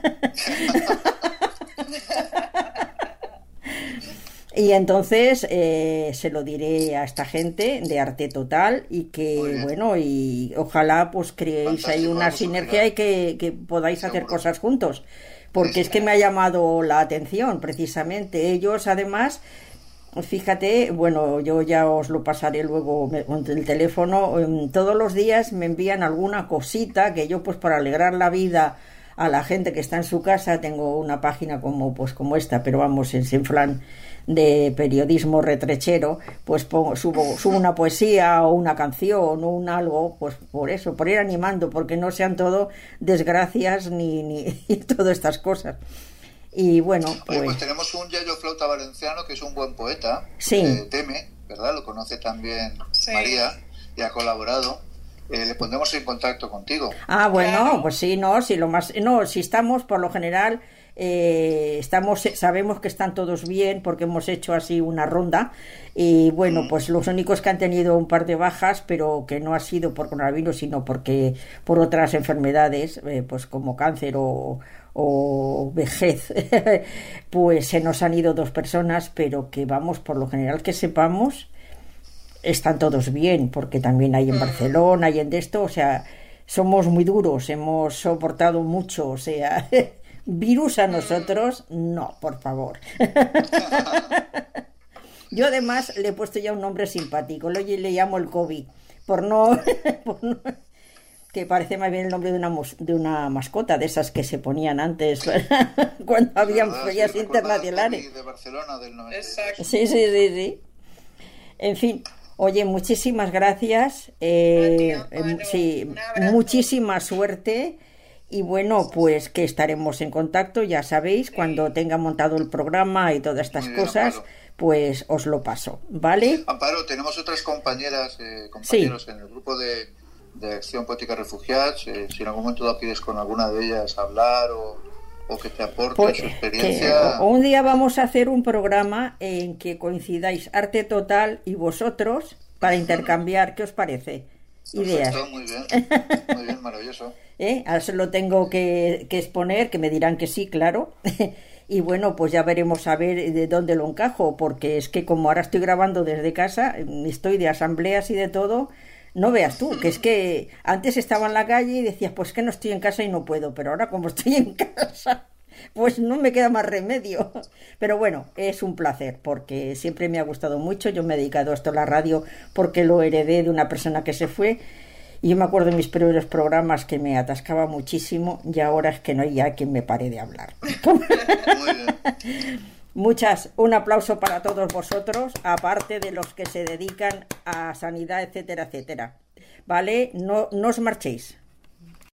Y entonces se lo diré a esta gente de Arte Total, y que bueno, y ojalá pues creéis ahí una sinergia y que podáis hacer cosas juntos, porque es que me ha llamado la atención precisamente. Ellos además, fíjate, bueno, yo ya os lo pasaré luego con el teléfono, todos los días me envían alguna cosita que yo, pues para alegrar la vida a la gente que está en su casa, tengo una página como esta, pero vamos, en Senflán, de periodismo retrechero, pues subo una poesía o una canción o un algo, pues por eso, por ir animando, porque no sean todo desgracias ni todas estas cosas. Y bueno, pues tenemos un Yayo Flauta valenciano que es un buen poeta, Teme, ¿verdad? Lo conoce también María y ha colaborado. Le pondremos en contacto contigo. Ah, bueno, claro. Pues sí, si estamos, por lo general, sabemos que están todos bien, porque hemos hecho así una ronda, y bueno, pues los únicos que han tenido un par de bajas, pero que no ha sido por coronavirus, sino porque por otras enfermedades, pues como cáncer o vejez, pues se nos han ido 2 personas, pero que vamos, por lo general que sepamos, están todos bien, porque también hay en Barcelona, hay en esto, o sea, somos muy duros, hemos soportado mucho, o sea, virus a nosotros, no, por favor. Yo además le he puesto ya un nombre simpático, le llamo el COVID, por no que parece más bien el nombre de una mascota de esas que se ponían antes cuando habían ferias internacionales. De Barcelona del 90. Sí. En fin. Oye, muchísimas gracias, muchísima suerte, y bueno, pues que estaremos en contacto, ya sabéis, cuando tenga montado el programa y todas estas cosas, pues os lo paso, ¿vale? Amparo, tenemos otras compañeros en el grupo de Acción Poética Refugiados, si en algún momento quieres con alguna de ellas hablar o que te aporte su experiencia. Un día vamos a hacer un programa en que coincidáis Arte Total y vosotros para intercambiar. ¿Qué os parece? Ideas. Perfecto, muy bien, maravilloso. Ahora se lo tengo que exponer, que me dirán que sí, claro. Y bueno, pues ya veremos a ver de dónde lo encajo, porque es que como ahora estoy grabando desde casa, estoy de asambleas y de todo. No veas tú, que es que antes estaba en la calle y decías, pues que no estoy en casa y no puedo, pero ahora como estoy en casa, pues no me queda más remedio. Pero bueno, es un placer, porque siempre me ha gustado mucho. Yo me he dedicado a esto a la radio porque lo heredé de una persona que se fue, Y yo me acuerdo de mis primeros programas que me atascaba muchísimo y ahora es que no hay ya quien me pare de hablar. Muy bien. Un aplauso para todos vosotros, aparte de los que se dedican a sanidad, etcétera, etcétera. ¿Vale? No os marchéis.